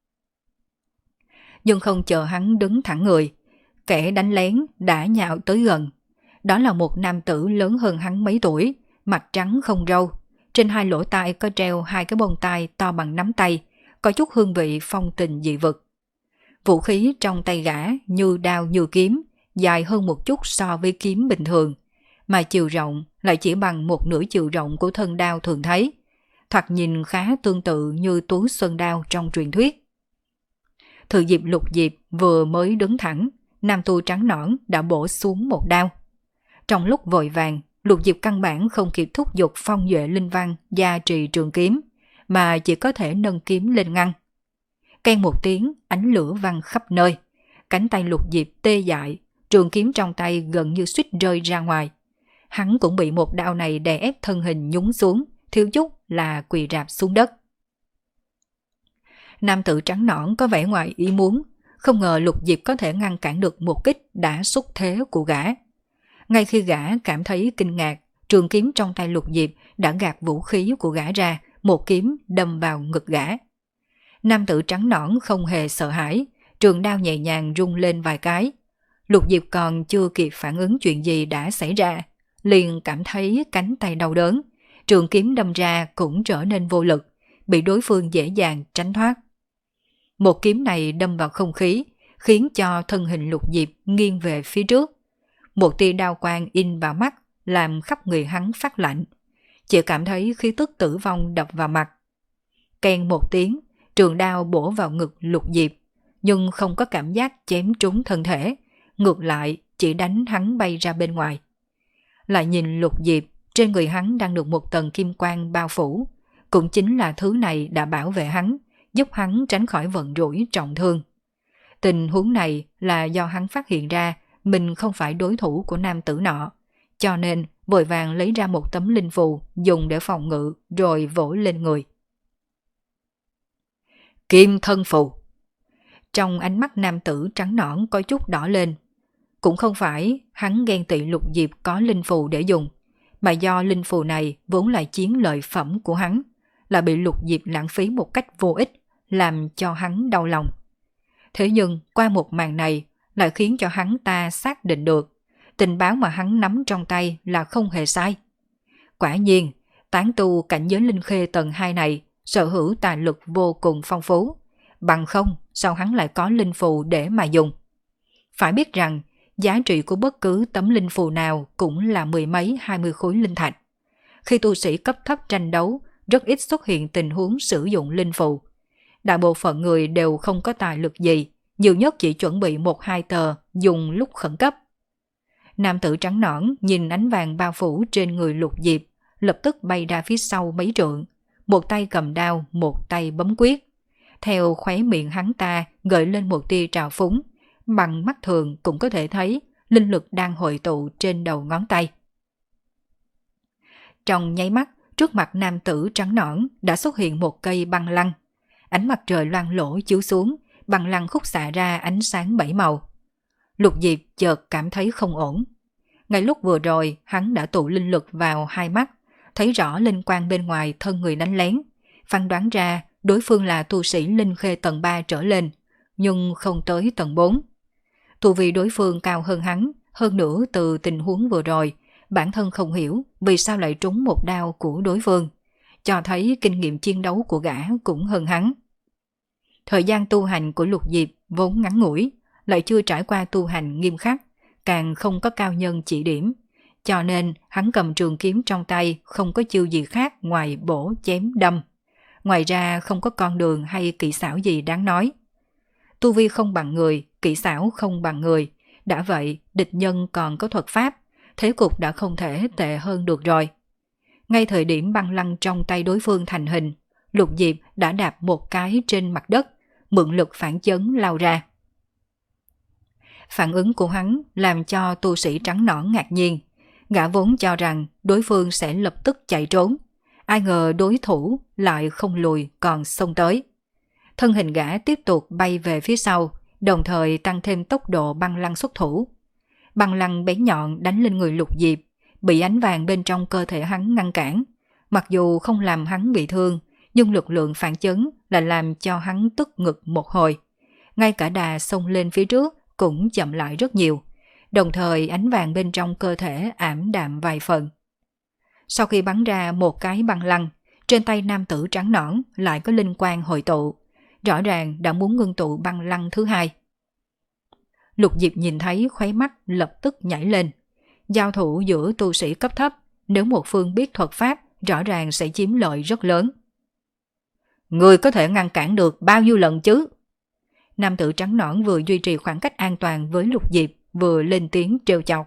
[SPEAKER 1] Nhưng không chờ hắn đứng thẳng người, kẻ đánh lén đã nhào tới gần. Đó là một nam tử lớn hơn hắn mấy tuổi, mặt trắng không râu, trên hai lỗ tai có treo hai cái bông tai to bằng nắm tay, có chút hương vị phong tình dị vực. Vũ khí trong tay gã như đao như kiếm, dài hơn một chút so với kiếm bình thường, mà chiều rộng lại chỉ bằng một nửa chiều rộng của thân đao thường thấy, thoạt nhìn khá tương tự như Tú Xuân đao trong truyền thuyết. Thừa dịp Lục Diệp vừa mới đứng thẳng, nam tu trắng nõn đã bổ xuống một đao. Trong lúc vội vàng, Lục Diệp căn bản không kịp thúc giục phong duệ linh văn gia trì trường kiếm, mà chỉ có thể nâng kiếm lên ngăn. Keng một tiếng, ánh lửa văng khắp nơi, cánh tay Lục Diệp tê dại, trường kiếm trong tay gần như suýt rơi ra ngoài. Hắn cũng bị một đao này đè ép thân hình nhún xuống, thiếu chút là quỳ rạp xuống đất. Nam tử trắng nõn có vẻ ngoài ý muốn, không ngờ Lục Diệp có thể ngăn cản được một kích đã xuất thế của gã. Ngay khi gã cảm thấy kinh ngạc, trường kiếm trong tay Lục Diệp đã gạt vũ khí của gã ra, một kiếm đâm vào ngực gã. Nam tử trắng nõn không hề sợ hãi, trường đao nhẹ nhàng rung lên vài cái. Lục Diệp còn chưa kịp phản ứng chuyện gì đã xảy ra, liền cảm thấy cánh tay đau đớn, trường kiếm đâm ra cũng trở nên vô lực, bị đối phương dễ dàng tránh thoát. Một kiếm này đâm vào không khí, khiến cho thân hình Lục Diệp nghiêng về phía trước. Một tia đao quang in vào mắt, làm khắp người hắn phát lạnh. Chỉ cảm thấy khí tức tử vong đập vào mặt. Keng một tiếng, trường đao bổ vào ngực Lục Diệp, nhưng không có cảm giác chém trúng thân thể, ngược lại chỉ đánh hắn bay ra bên ngoài. Lại nhìn Lục Diệp, trên người hắn đang được một tầng kim quang bao phủ, cũng chính là thứ này đã bảo vệ hắn, giúp hắn tránh khỏi vận rủi trọng thương. Tình huống này là do hắn phát hiện ra mình không phải đối thủ của nam tử nọ, cho nên vội vàng lấy ra một tấm linh phù dùng để phòng ngự rồi vỗ lên người. Kim thân phù. Trong ánh mắt nam tử trắng nõn có chút đỏ lên. Cũng không phải hắn ghen tị Lục Diệp có linh phù để dùng, mà do linh phù này vốn là chiến lợi phẩm của hắn, là bị Lục Diệp lãng phí một cách vô ích, làm cho hắn đau lòng. Thế nhưng qua một màn này lại khiến cho hắn ta xác định được tình báo mà hắn nắm trong tay là không hề sai. Quả nhiên, tán tu cảnh giới linh khê tầng hai này sở hữu tài lực vô cùng phong phú, bằng không sao hắn lại có linh phù để mà dùng. Phải biết rằng giá trị của bất cứ tấm linh phù nào cũng là mười mấy hai mươi khối linh thạch. Khi tu sĩ cấp thấp tranh đấu, rất ít xuất hiện tình huống sử dụng linh phù. Đại bộ phận người đều không có tài lực gì, nhiều nhất chỉ chuẩn bị một hai tờ dùng lúc khẩn cấp. Nam tử trắng nõn nhìn ánh vàng bao phủ trên người Lục Diệp, lập tức bay ra phía sau mấy trượng, một tay cầm đao, một tay bấm quyết. Theo khóe miệng hắn ta gợi lên một tia trào phúng, bằng mắt thường cũng có thể thấy linh lực đang hội tụ trên đầu ngón tay. Trong nháy mắt, trước mặt nam tử trắng nõn đã xuất hiện một cây băng lăng. Ánh mặt trời loang lổ chiếu xuống, băng lăng khúc xạ ra ánh sáng bảy màu. Lục Diệp chợt cảm thấy không ổn. Ngay lúc vừa rồi, hắn đã tụ linh lực vào hai mắt, thấy rõ linh quang bên ngoài thân người đánh lén, phán đoán ra đối phương là tu sĩ linh khê tầng ba trở lên, nhưng không tới tầng bốn. Tu vi đối phương cao hơn hắn, hơn nữa từ tình huống vừa rồi, bản thân không hiểu vì sao lại trúng một đao của đối phương, cho thấy kinh nghiệm chiến đấu của gã cũng hơn hắn. Thời gian tu hành của Lục Diệp vốn ngắn ngủi, lại chưa trải qua tu hành nghiêm khắc, càng không có cao nhân chỉ điểm, cho nên hắn cầm trường kiếm trong tay không có chiêu gì khác ngoài bổ chém đâm. Ngoài ra không có con đường hay kỹ xảo gì đáng nói. Tu vi không bằng người, kỹ xảo không bằng người, đã vậy địch nhân còn có thuật pháp, thế cục đã không thể tệ hơn được rồi. Ngay thời điểm băng lăng trong tay đối phương thành hình, Lục Diệp đã đạp một cái trên mặt đất, mượn lực phản chấn lao ra. Phản ứng của hắn làm cho tu sĩ trắng nõn ngạc nhiên. Gã vốn cho rằng đối phương sẽ lập tức chạy trốn, ai ngờ đối thủ lại không lùi còn xông tới. Thân hình gã tiếp tục bay về phía sau, đồng thời tăng thêm tốc độ băng lăng xuất thủ. Băng lăng bén nhọn đánh lên người Lục Diệp, bị ánh vàng bên trong cơ thể hắn ngăn cản. Mặc dù không làm hắn bị thương, nhưng lực lượng phản chấn là làm cho hắn tức ngực một hồi. Ngay cả đà xông lên phía trước cũng chậm lại rất nhiều, đồng thời ánh vàng bên trong cơ thể ảm đạm vài phần. Sau khi bắn ra một cái băng lăng, trên tay nam tử trắng nõn lại có linh quang hội tụ, rõ ràng đã muốn ngưng tụ băng lăng thứ hai. Lục Diệp nhìn thấy khóe mắt lập tức nhảy lên. Giao thủ giữa tu sĩ cấp thấp, nếu một phương biết thuật pháp, rõ ràng sẽ chiếm lợi rất lớn. Người có thể ngăn cản được bao nhiêu lần chứ? Nam tử trắng nõn vừa duy trì khoảng cách an toàn với Lục Diệp, vừa lên tiếng trêu chọc.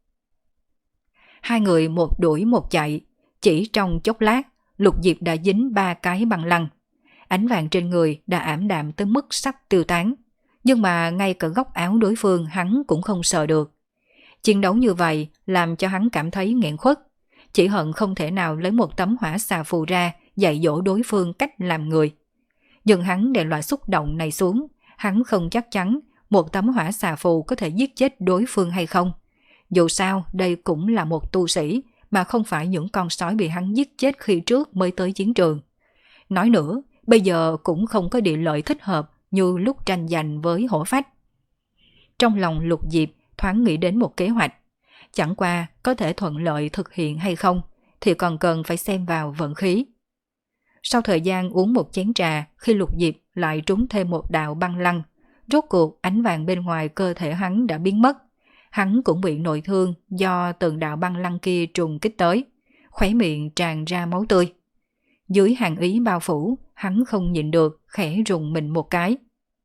[SPEAKER 1] Hai người một đuổi một chạy, chỉ trong chốc lát, Lục Diệp đã dính ba cái băng lăng. Ánh vàng trên người đã ảm đạm tới mức sắp tiêu tán, nhưng mà ngay cả góc áo đối phương hắn cũng không sờ được. Chiến đấu như vậy làm cho hắn cảm thấy nghẹn khuất, chỉ hận không thể nào lấy một tấm hỏa xà phù ra dạy dỗ đối phương cách làm người. Nhưng hắn để loại xúc động này xuống, hắn không chắc chắn một tấm hỏa xà phù có thể giết chết đối phương hay không. Dù sao đây cũng là một tu sĩ, mà không phải những con sói bị hắn giết chết khi trước mới tới chiến trường. Nói nữa, bây giờ cũng không có địa lợi thích hợp như lúc tranh giành với hổ phách. Trong lòng Lục Diệp thoáng nghĩ đến một kế hoạch, chẳng qua có thể thuận lợi thực hiện hay không thì còn cần phải xem vào vận khí. Sau thời gian uống một chén trà, khi Lục Diệp lại trúng thêm một đạo băng lăng, rốt cuộc ánh vàng bên ngoài cơ thể hắn đã biến mất. Hắn cũng bị nội thương do từng đạo băng lăng kia trùng kích tới, khóe miệng tràn ra máu tươi. Dưới hàn ý bao phủ, hắn không nhịn được, khẽ rùng mình một cái.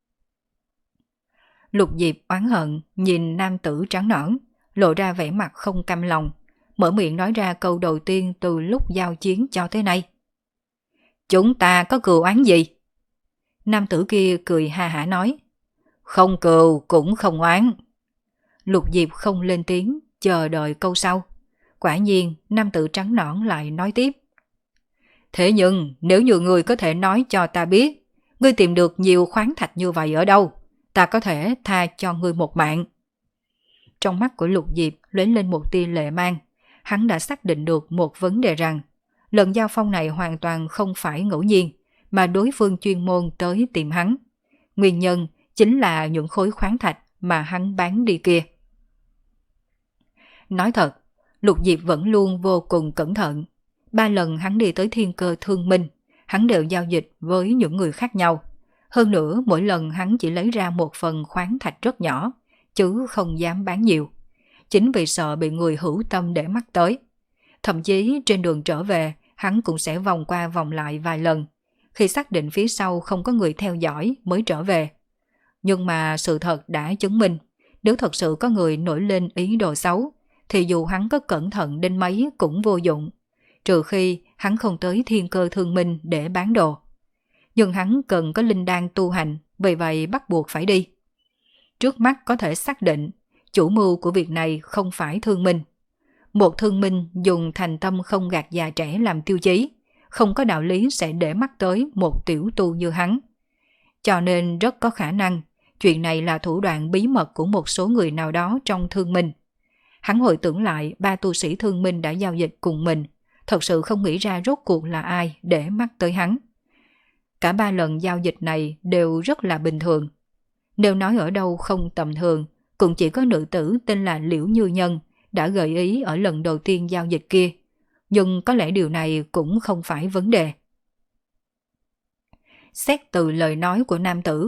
[SPEAKER 1] Lục Diệp oán hận nhìn nam tử trắng nõn, lộ ra vẻ mặt không cam lòng, mở miệng nói ra câu đầu tiên từ lúc giao chiến cho tới nay. Chúng ta có cừu oán gì? Nam tử kia cười ha hả nói. Không cừu cũng không oán. Lục Diệp không lên tiếng, chờ đợi câu sau. Quả nhiên, nam tử trắng nõn lại nói tiếp. Thế nhưng, nếu như ngươi có thể nói cho ta biết, ngươi tìm được nhiều khoáng thạch như vậy ở đâu, ta có thể tha cho ngươi một mạng. Trong mắt của Lục Diệp lóe lên một tia lệ mang, hắn đã xác định được một vấn đề rằng, lần giao phong này hoàn toàn không phải ngẫu nhiên, mà đối phương chuyên môn tới tìm hắn. Nguyên nhân chính là những khối khoáng thạch mà hắn bán đi kia. Nói thật, Lục Diệp vẫn luôn vô cùng cẩn thận. Ba lần hắn đi tới Thiên Cơ Thương Minh, hắn đều giao dịch với những người khác nhau. Hơn nữa, mỗi lần hắn chỉ lấy ra một phần khoáng thạch rất nhỏ, chứ không dám bán nhiều. Chính vì sợ bị người hữu tâm để mắt tới. Thậm chí trên đường trở về, hắn cũng sẽ vòng qua vòng lại vài lần, khi xác định phía sau không có người theo dõi mới trở về. Nhưng mà sự thật đã chứng minh, nếu thật sự có người nổi lên ý đồ xấu, thì dù hắn có cẩn thận đến mấy cũng vô dụng, trừ khi hắn không tới Thiên Cơ Thương Minh để bán đồ. Nhưng hắn cần có linh đan tu hành, vì vậy bắt buộc phải đi. Trước mắt có thể xác định, chủ mưu của việc này không phải thương minh. Một thương minh dùng thành tâm không gạt già trẻ làm tiêu chí, không có đạo lý sẽ để mắt tới một tiểu tu như hắn. Cho nên rất có khả năng, chuyện này là thủ đoạn bí mật của một số người nào đó trong thương minh. Hắn hồi tưởng lại ba tu sĩ thương minh đã giao dịch cùng mình, thật sự không nghĩ ra rốt cuộc là ai để mắt tới hắn. Cả ba lần giao dịch này đều rất là bình thường. Nếu nói ở đâu không tầm thường, cũng chỉ có nữ tử tên là Liễu Như Nhân đã gợi ý ở lần đầu tiên giao dịch kia. Nhưng có lẽ điều này cũng không phải vấn đề. Xét từ lời nói của nam tử,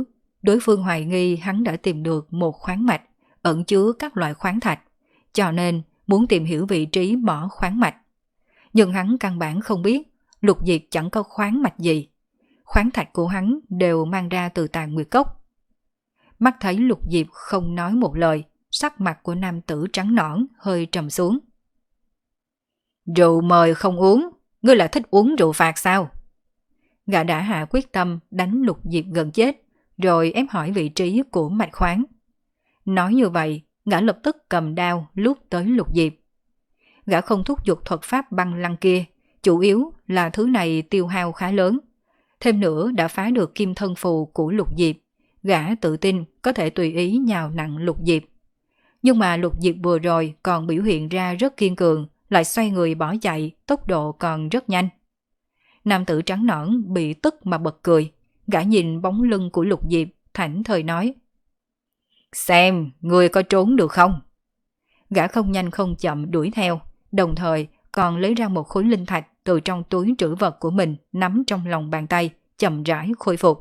[SPEAKER 1] Đối phương hoài nghi hắn đã tìm được một khoáng mạch ẩn chứa các loại khoáng thạch, cho nên muốn tìm hiểu vị trí mỏ khoáng mạch. Nhưng hắn căn bản không biết Lục Diệp chẳng có khoáng mạch gì. Khoáng thạch của hắn đều mang ra từ Tàn Nguyệt Cốc. Mắt thấy Lục Diệp không nói một lời, sắc mặt của nam tử trắng nõn hơi trầm xuống. Rượu mời không uống, ngươi là thích uống rượu phạt sao? Gã đã hạ quyết tâm đánh Lục Diệp gần chết, rồi ép hỏi vị trí của mạch khoáng. Nói như vậy, gã lập tức cầm đao lút tới Lục Diệp. Gã không thúc giục thuật pháp băng lăng kia, chủ yếu là thứ này tiêu hao khá lớn. Thêm nữa đã phá được kim thân phù của Lục Diệp, gã tự tin có thể tùy ý nhào nặng Lục Diệp. Nhưng mà Lục Diệp vừa rồi còn biểu hiện ra rất kiên cường, lại xoay người bỏ chạy, tốc độ còn rất nhanh. Nam tử trắng nõn bị tức mà bật cười, gã nhìn bóng lưng của Lục Diệp, thảnh thơi nói. Xem, người có trốn được không? Gã không nhanh không chậm đuổi theo, đồng thời còn lấy ra một khối linh thạch từ trong túi trữ vật của mình nắm trong lòng bàn tay, chậm rãi khôi phục.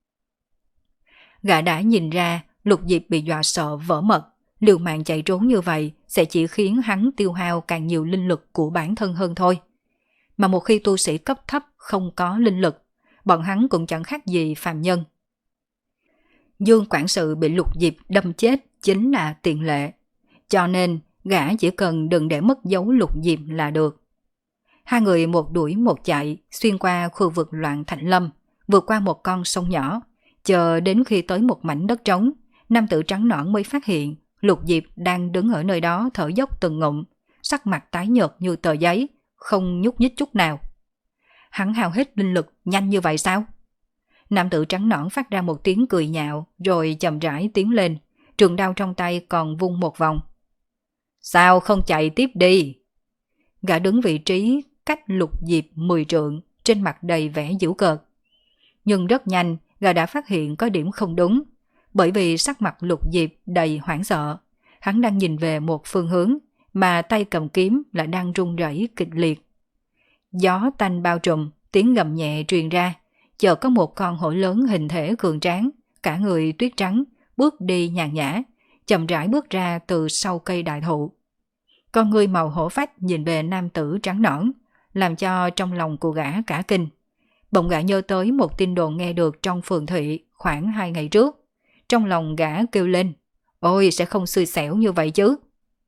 [SPEAKER 1] Gã đã nhìn ra Lục Diệp bị dọa sợ vỡ mật, liều mạng chạy trốn như vậy sẽ chỉ khiến hắn tiêu hao càng nhiều linh lực của bản thân hơn thôi. Mà một khi tu sĩ cấp thấp không có linh lực, bọn hắn cũng chẳng khác gì phàm nhân. Dương quản sự bị Lục Diệp đâm chết chính là tiền lệ, cho nên gã chỉ cần đừng để mất dấu Lục Diệp là được. Hai người một đuổi một chạy xuyên qua khu vực loạn Thạnh Lâm, vượt qua một con sông nhỏ, chờ đến khi tới một mảnh đất trống, nam tử trắng nõn mới phát hiện Lục Diệp đang đứng ở nơi đó thở dốc từng ngụm, sắc mặt tái nhợt như tờ giấy, không nhúc nhích chút nào. Hắn hao hết linh lực nhanh như vậy sao? Nam tử trắng nõn phát ra một tiếng cười nhạo, rồi chậm rãi tiến lên, trường đao trong tay còn vung một vòng. Sao không chạy tiếp đi? Gã đứng vị trí cách Lục Diệp mười trượng, trên mặt đầy vẻ giễu cợt. Nhưng rất nhanh, gã đã phát hiện có điểm không đúng, bởi vì sắc mặt Lục Diệp đầy hoảng sợ. Hắn đang nhìn về một phương hướng, mà tay cầm kiếm lại đang run rẩy kịch liệt. Gió tanh bao trùm, tiếng gầm nhẹ truyền ra, chợt có một con hổ lớn hình thể cường tráng, cả người tuyết trắng, bước đi nhàn nhã, chậm rãi bước ra từ sau cây đại thụ. Con người màu hổ phách nhìn về nam tử trắng nõn, làm cho trong lòng của gã cả kinh. Bỗng gã nhớ tới một tin đồn nghe được trong phường thị khoảng hai ngày trước. Trong lòng gã kêu lên, ôi sẽ không xui xẻo như vậy chứ.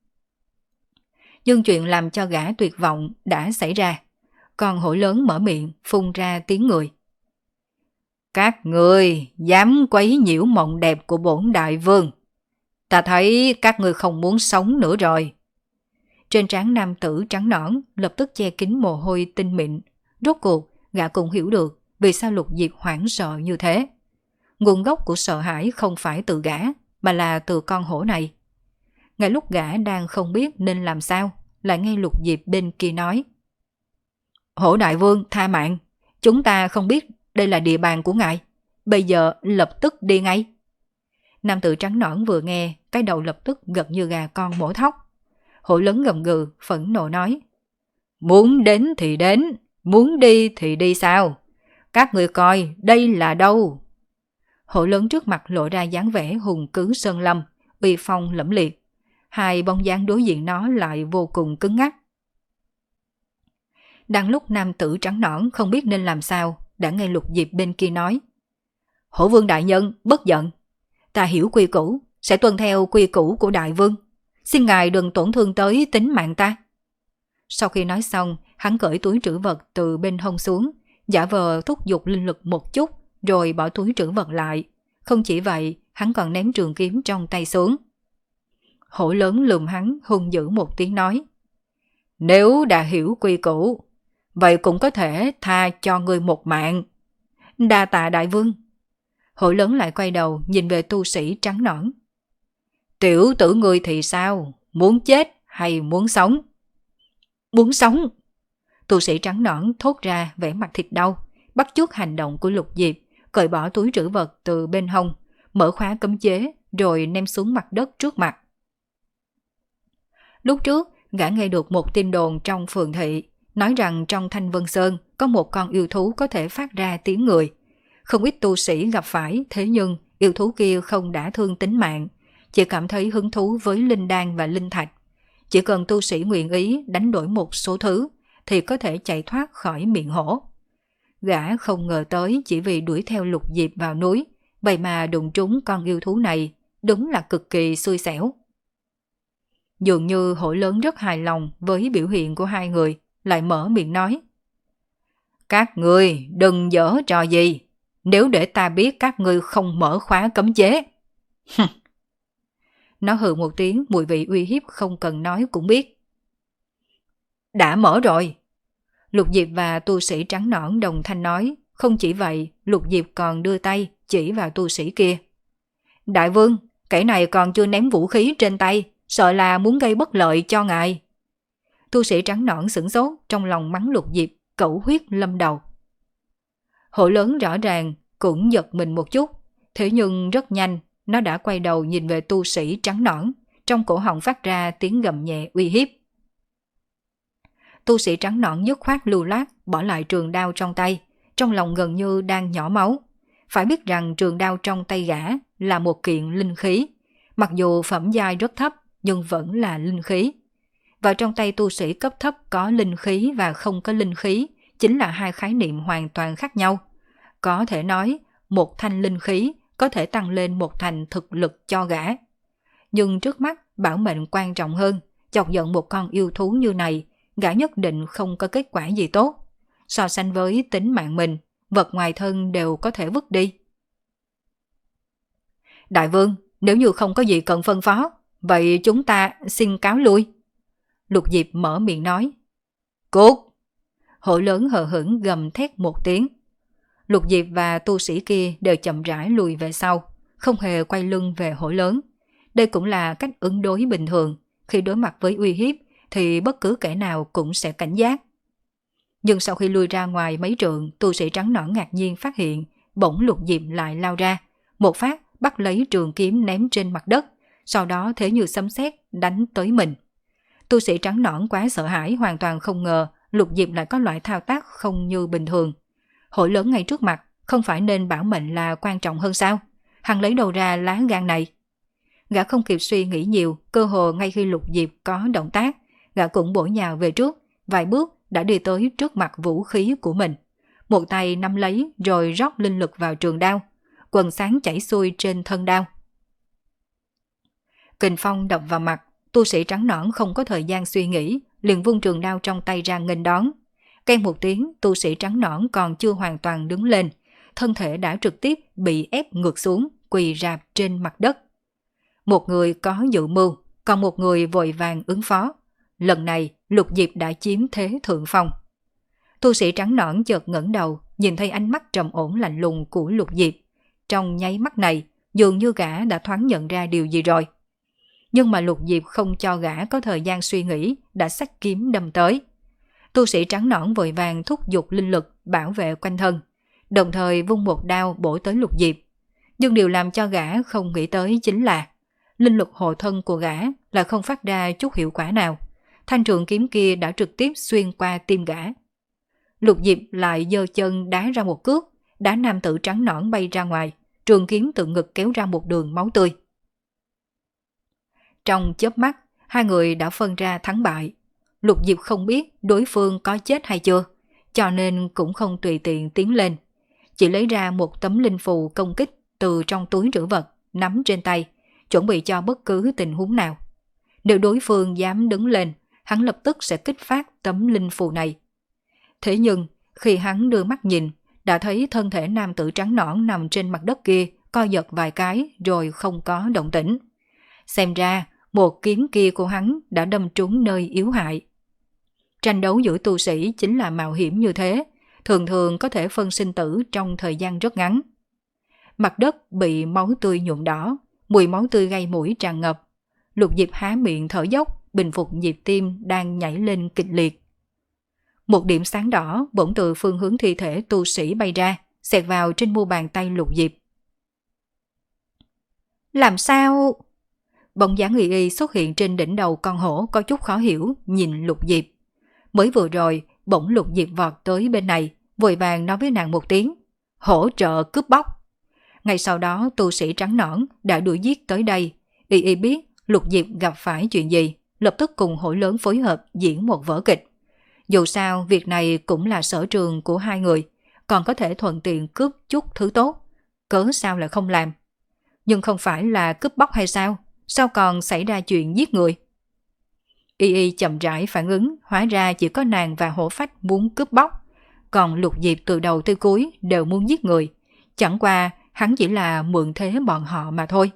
[SPEAKER 1] Nhưng chuyện làm cho gã tuyệt vọng đã xảy ra. Con hổ lớn mở miệng phun ra tiếng người. Các người dám quấy nhiễu mộng đẹp của bổn đại vương, ta thấy các người không muốn sống nữa rồi. Trên trán nam tử trắng nõn lập tức che kín mồ hôi tinh mịn. Rốt cuộc gã cũng hiểu được vì sao Lục Diệp hoảng sợ như thế. Nguồn gốc của sợ hãi không phải từ gã, mà là từ con hổ này. Ngay lúc gã đang không biết nên làm sao, lại nghe Lục Diệp bên kia nói. Hổ đại vương tha mạng, chúng ta không biết đây là địa bàn của ngài, bây giờ lập tức đi ngay. Nam tử trắng nõn vừa nghe, cái đầu lập tức gật như gà con mổ thóc. Hổ lớn gầm gừ, phẫn nộ nói. Muốn đến thì đến, muốn đi thì đi sao? Các người coi đây là đâu? Hổ lớn trước mặt lộ ra dáng vẻ hùng cứ sơn lâm, uy phong lẫm liệt. Hai bóng dáng đối diện nó lại vô cùng cứng ngắc. Đang lúc nam tử trắng nõn không biết nên làm sao, đã nghe Lục Diệp bên kia nói. Hổ vương đại nhân bất giận, ta hiểu quy củ, sẽ tuân theo quy củ của đại vương. Xin ngài đừng tổn thương tới tính mạng ta. Sau khi nói xong, hắn cởi túi trữ vật từ bên hông xuống, giả vờ thúc giục linh lực một chút, rồi bỏ túi trữ vật lại. Không chỉ vậy, hắn còn ném trường kiếm trong tay xuống. Hổ lớn lườm hắn hung dữ một tiếng nói. Nếu đã hiểu quy củ, vậy cũng có thể tha cho ngươi một mạng. Đa tạ đại vương. Hổ lớn lại quay đầu nhìn về tu sĩ trắng nõn. Tiểu tử ngươi thì sao? Muốn chết hay muốn sống? Muốn sống. Tu sĩ trắng nõn thốt ra vẻ mặt thịt đau, bắt chước hành động của Lục Diệp, cởi bỏ túi trữ vật từ bên hông, mở khóa cấm chế, rồi ném xuống mặt đất trước mặt. Lúc trước, gã nghe được một tin đồn trong phường thị, nói rằng trong Thanh Vân Sơn có một con yêu thú có thể phát ra tiếng người. Không ít tu sĩ gặp phải, thế nhưng yêu thú kia không đã thương tính mạng, chỉ cảm thấy hứng thú với linh đan và linh thạch. Chỉ cần tu sĩ nguyện ý đánh đổi một số thứ thì có thể chạy thoát khỏi miệng hổ. Gã không ngờ tới chỉ vì đuổi theo Lục Diệp vào núi, vậy mà đụng trúng con yêu thú này, đúng là cực kỳ xui xẻo. Dường như hổ lớn rất hài lòng với biểu hiện của hai người, lại mở miệng nói. Các ngươi đừng giở trò gì, nếu để ta biết các ngươi không mở khóa cấm chế. Nó hừ một tiếng, mùi vị uy hiếp không cần nói cũng biết. Đã mở rồi. Lục Diệp và tu sĩ trắng nõn đồng thanh nói. Không chỉ vậy, Lục Diệp còn đưa tay chỉ vào tu sĩ kia. Đại vương, kẻ này còn chưa ném vũ khí trên tay, sợ là muốn gây bất lợi cho ngài. Tu sĩ trắng nõn sửng sốt, trong lòng mắng Lục Diệp, cẩu huyết lâm đầu. Hổ lớn rõ ràng cũng giật mình một chút, thế nhưng rất nhanh, nó đã quay đầu nhìn về tu sĩ trắng nõn, trong cổ họng phát ra tiếng gầm nhẹ uy hiếp. Tu sĩ trắng nõn dứt khoát lưu loát, bỏ lại trường đao trong tay, trong lòng gần như đang nhỏ máu. Phải biết rằng trường đao trong tay gã là một kiện linh khí, mặc dù phẩm giai rất thấp nhưng vẫn là linh khí. Vào trong tay tu sĩ cấp thấp có linh khí và không có linh khí chính là hai khái niệm hoàn toàn khác nhau. Có thể nói, một thanh linh khí có thể tăng lên một thành thực lực cho gã. Nhưng trước mắt bảo mệnh quan trọng hơn, chọc giận một con yêu thú như này, gã nhất định không có kết quả gì tốt. So sánh với tính mạng mình, vật ngoài thân đều có thể vứt đi. Đại vương, nếu như không có gì cần phân phó, vậy chúng ta xin cáo lui. Lục Diệp mở miệng nói. Cút! Hổ lớn hờ hững gầm thét một tiếng. Lục Diệp và tu sĩ kia đều chậm rãi lùi về sau, không hề quay lưng về hổ lớn. Đây cũng là cách ứng đối bình thường, khi đối mặt với uy hiếp thì bất cứ kẻ nào cũng sẽ cảnh giác. Nhưng sau khi lui ra ngoài mấy trượng, tu sĩ trắng nõn ngạc nhiên phát hiện bỗng Lục Diệp lại lao ra, một phát bắt lấy trường kiếm ném trên mặt đất, sau đó thế như sấm sét đánh tới mình. Tu sĩ trắng nõn quá sợ hãi, hoàn toàn không ngờ Lục Diệp lại có loại thao tác không như bình thường. Hổ lớn ngay trước mặt, không phải nên bảo mệnh là quan trọng hơn sao? Hắn lấy đầu ra lá gan này. Gã không kịp suy nghĩ nhiều, cơ hồ ngay khi Lục Diệp có động tác, gã cũng bổ nhào về trước, vài bước đã đi tới trước mặt vũ khí của mình. Một tay nắm lấy rồi rót linh lực vào trường đao, quần sáng chảy xuôi trên thân đao. Kình phong đập vào mặt, tu sĩ trắng nõn không có thời gian suy nghĩ, liền vung trường đao trong tay ra nghênh đón. Keng một tiếng, tu sĩ trắng nõn còn chưa hoàn toàn đứng lên, thân thể đã trực tiếp bị ép ngược xuống, quỳ rạp trên mặt đất. Một người có dự mưu, còn một người vội vàng ứng phó. Lần này, Lục Diệp đã chiếm thế thượng phong. Tu sĩ trắng nõn chợt ngẩng đầu, nhìn thấy ánh mắt trầm ổn lạnh lùng của Lục Diệp. Trong nháy mắt này, dường như gã đã thoáng nhận ra điều gì rồi. Nhưng mà Lục Diệp không cho gã có thời gian suy nghĩ, đã xách kiếm đâm tới. Tu sĩ trắng nõn vội vàng thúc giục linh lực bảo vệ quanh thân, đồng thời vung một đao bổ tới Lục Diệp. Nhưng điều làm cho gã không nghĩ tới chính là linh lực hộ thân của gã là không phát ra chút hiệu quả nào. Thanh trường kiếm kia đã trực tiếp xuyên qua tim gã. Lục Diệp lại giơ chân đá ra một cước, đá nam tử trắng nõn bay ra ngoài, trường kiếm từ ngực kéo ra một đường máu tươi. Trong chớp mắt, hai người đã phân ra thắng bại. Lục Diệp không biết đối phương có chết hay chưa, cho nên cũng không tùy tiện tiến lên. Chỉ lấy ra một tấm linh phù công kích từ trong túi trữ vật, nắm trên tay, chuẩn bị cho bất cứ tình huống nào. Nếu đối phương dám đứng lên, hắn lập tức sẽ kích phát tấm linh phù này. Thế nhưng, khi hắn đưa mắt nhìn, đã thấy thân thể nam tử trắng nõn nằm trên mặt đất kia co giật vài cái rồi không có động tĩnh. Xem ra, một kiếm kia của hắn đã đâm trúng nơi yếu hại. Tranh đấu giữa tu sĩ chính là mạo hiểm như thế, thường thường có thể phân sinh tử trong thời gian rất ngắn. Mặt đất bị máu tươi nhuộm đỏ, mùi máu tươi gây mũi tràn ngập. Lục Diệp há miệng thở dốc, bình phục nhịp tim đang nhảy lên kịch liệt. Một điểm sáng đỏ bỗng từ phương hướng thi thể tu sĩ bay ra, xẹt vào trên mu bàn tay Lục Diệp. Làm sao? Bóng dáng y y xuất hiện trên đỉnh đầu con hổ có chút khó hiểu, nhìn Lục Diệp. Mới vừa rồi, bỗng Lục Diệp vọt tới bên này, vội vàng nói với nàng một tiếng, hỗ trợ cướp bóc. Ngay sau đó tu sĩ trắng nõn đã đuổi giết tới đây. Y y biết Lục Diệp gặp phải chuyện gì, lập tức cùng hội lớn phối hợp diễn một vở kịch. Dù sao việc này cũng là sở trường của hai người, còn có thể thuận tiện cướp chút thứ tốt, cớ sao lại không làm. Nhưng không phải là cướp bóc hay sao? Sao còn xảy ra chuyện giết người? Y y chậm rãi phản ứng, hóa ra chỉ có nàng và hổ phách muốn cướp bóc, còn Lục Diệp từ đầu tới cuối đều muốn giết người. Chẳng qua hắn chỉ là mượn thế bọn họ mà thôi.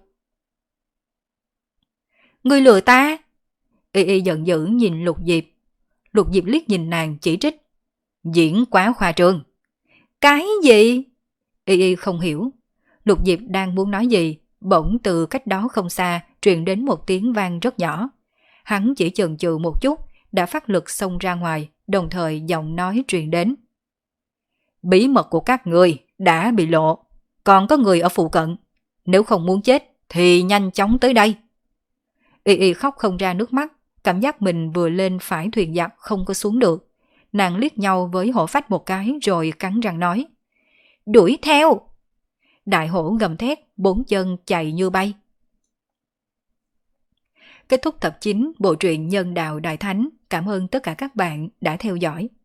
[SPEAKER 1] Ngươi lừa ta! Y y giận dữ nhìn Lục Diệp. Lục Diệp liếc nhìn nàng chỉ trích. Diễn quá khoa trương. Cái gì? Y y không hiểu. Lục Diệp đang muốn nói gì, bỗng từ cách đó không xa truyền đến một tiếng vang rất nhỏ. Hắn chỉ chần chừ một chút, đã phát lực xông ra ngoài, đồng thời giọng nói truyền đến. Bí mật của các người đã bị lộ, còn có người ở phụ cận. Nếu không muốn chết thì nhanh chóng tới đây. Y y khóc không ra nước mắt, cảm giác mình vừa lên phải thuyền giặc không có xuống được. Nàng liếc nhau với hổ phách một cái rồi cắn răng nói. Đuổi theo! Đại hổ gầm thét, bốn chân chạy như bay. Kết thúc tập chín bộ truyện Nhân Đạo Đại Thánh. Cảm ơn tất cả các bạn đã theo dõi.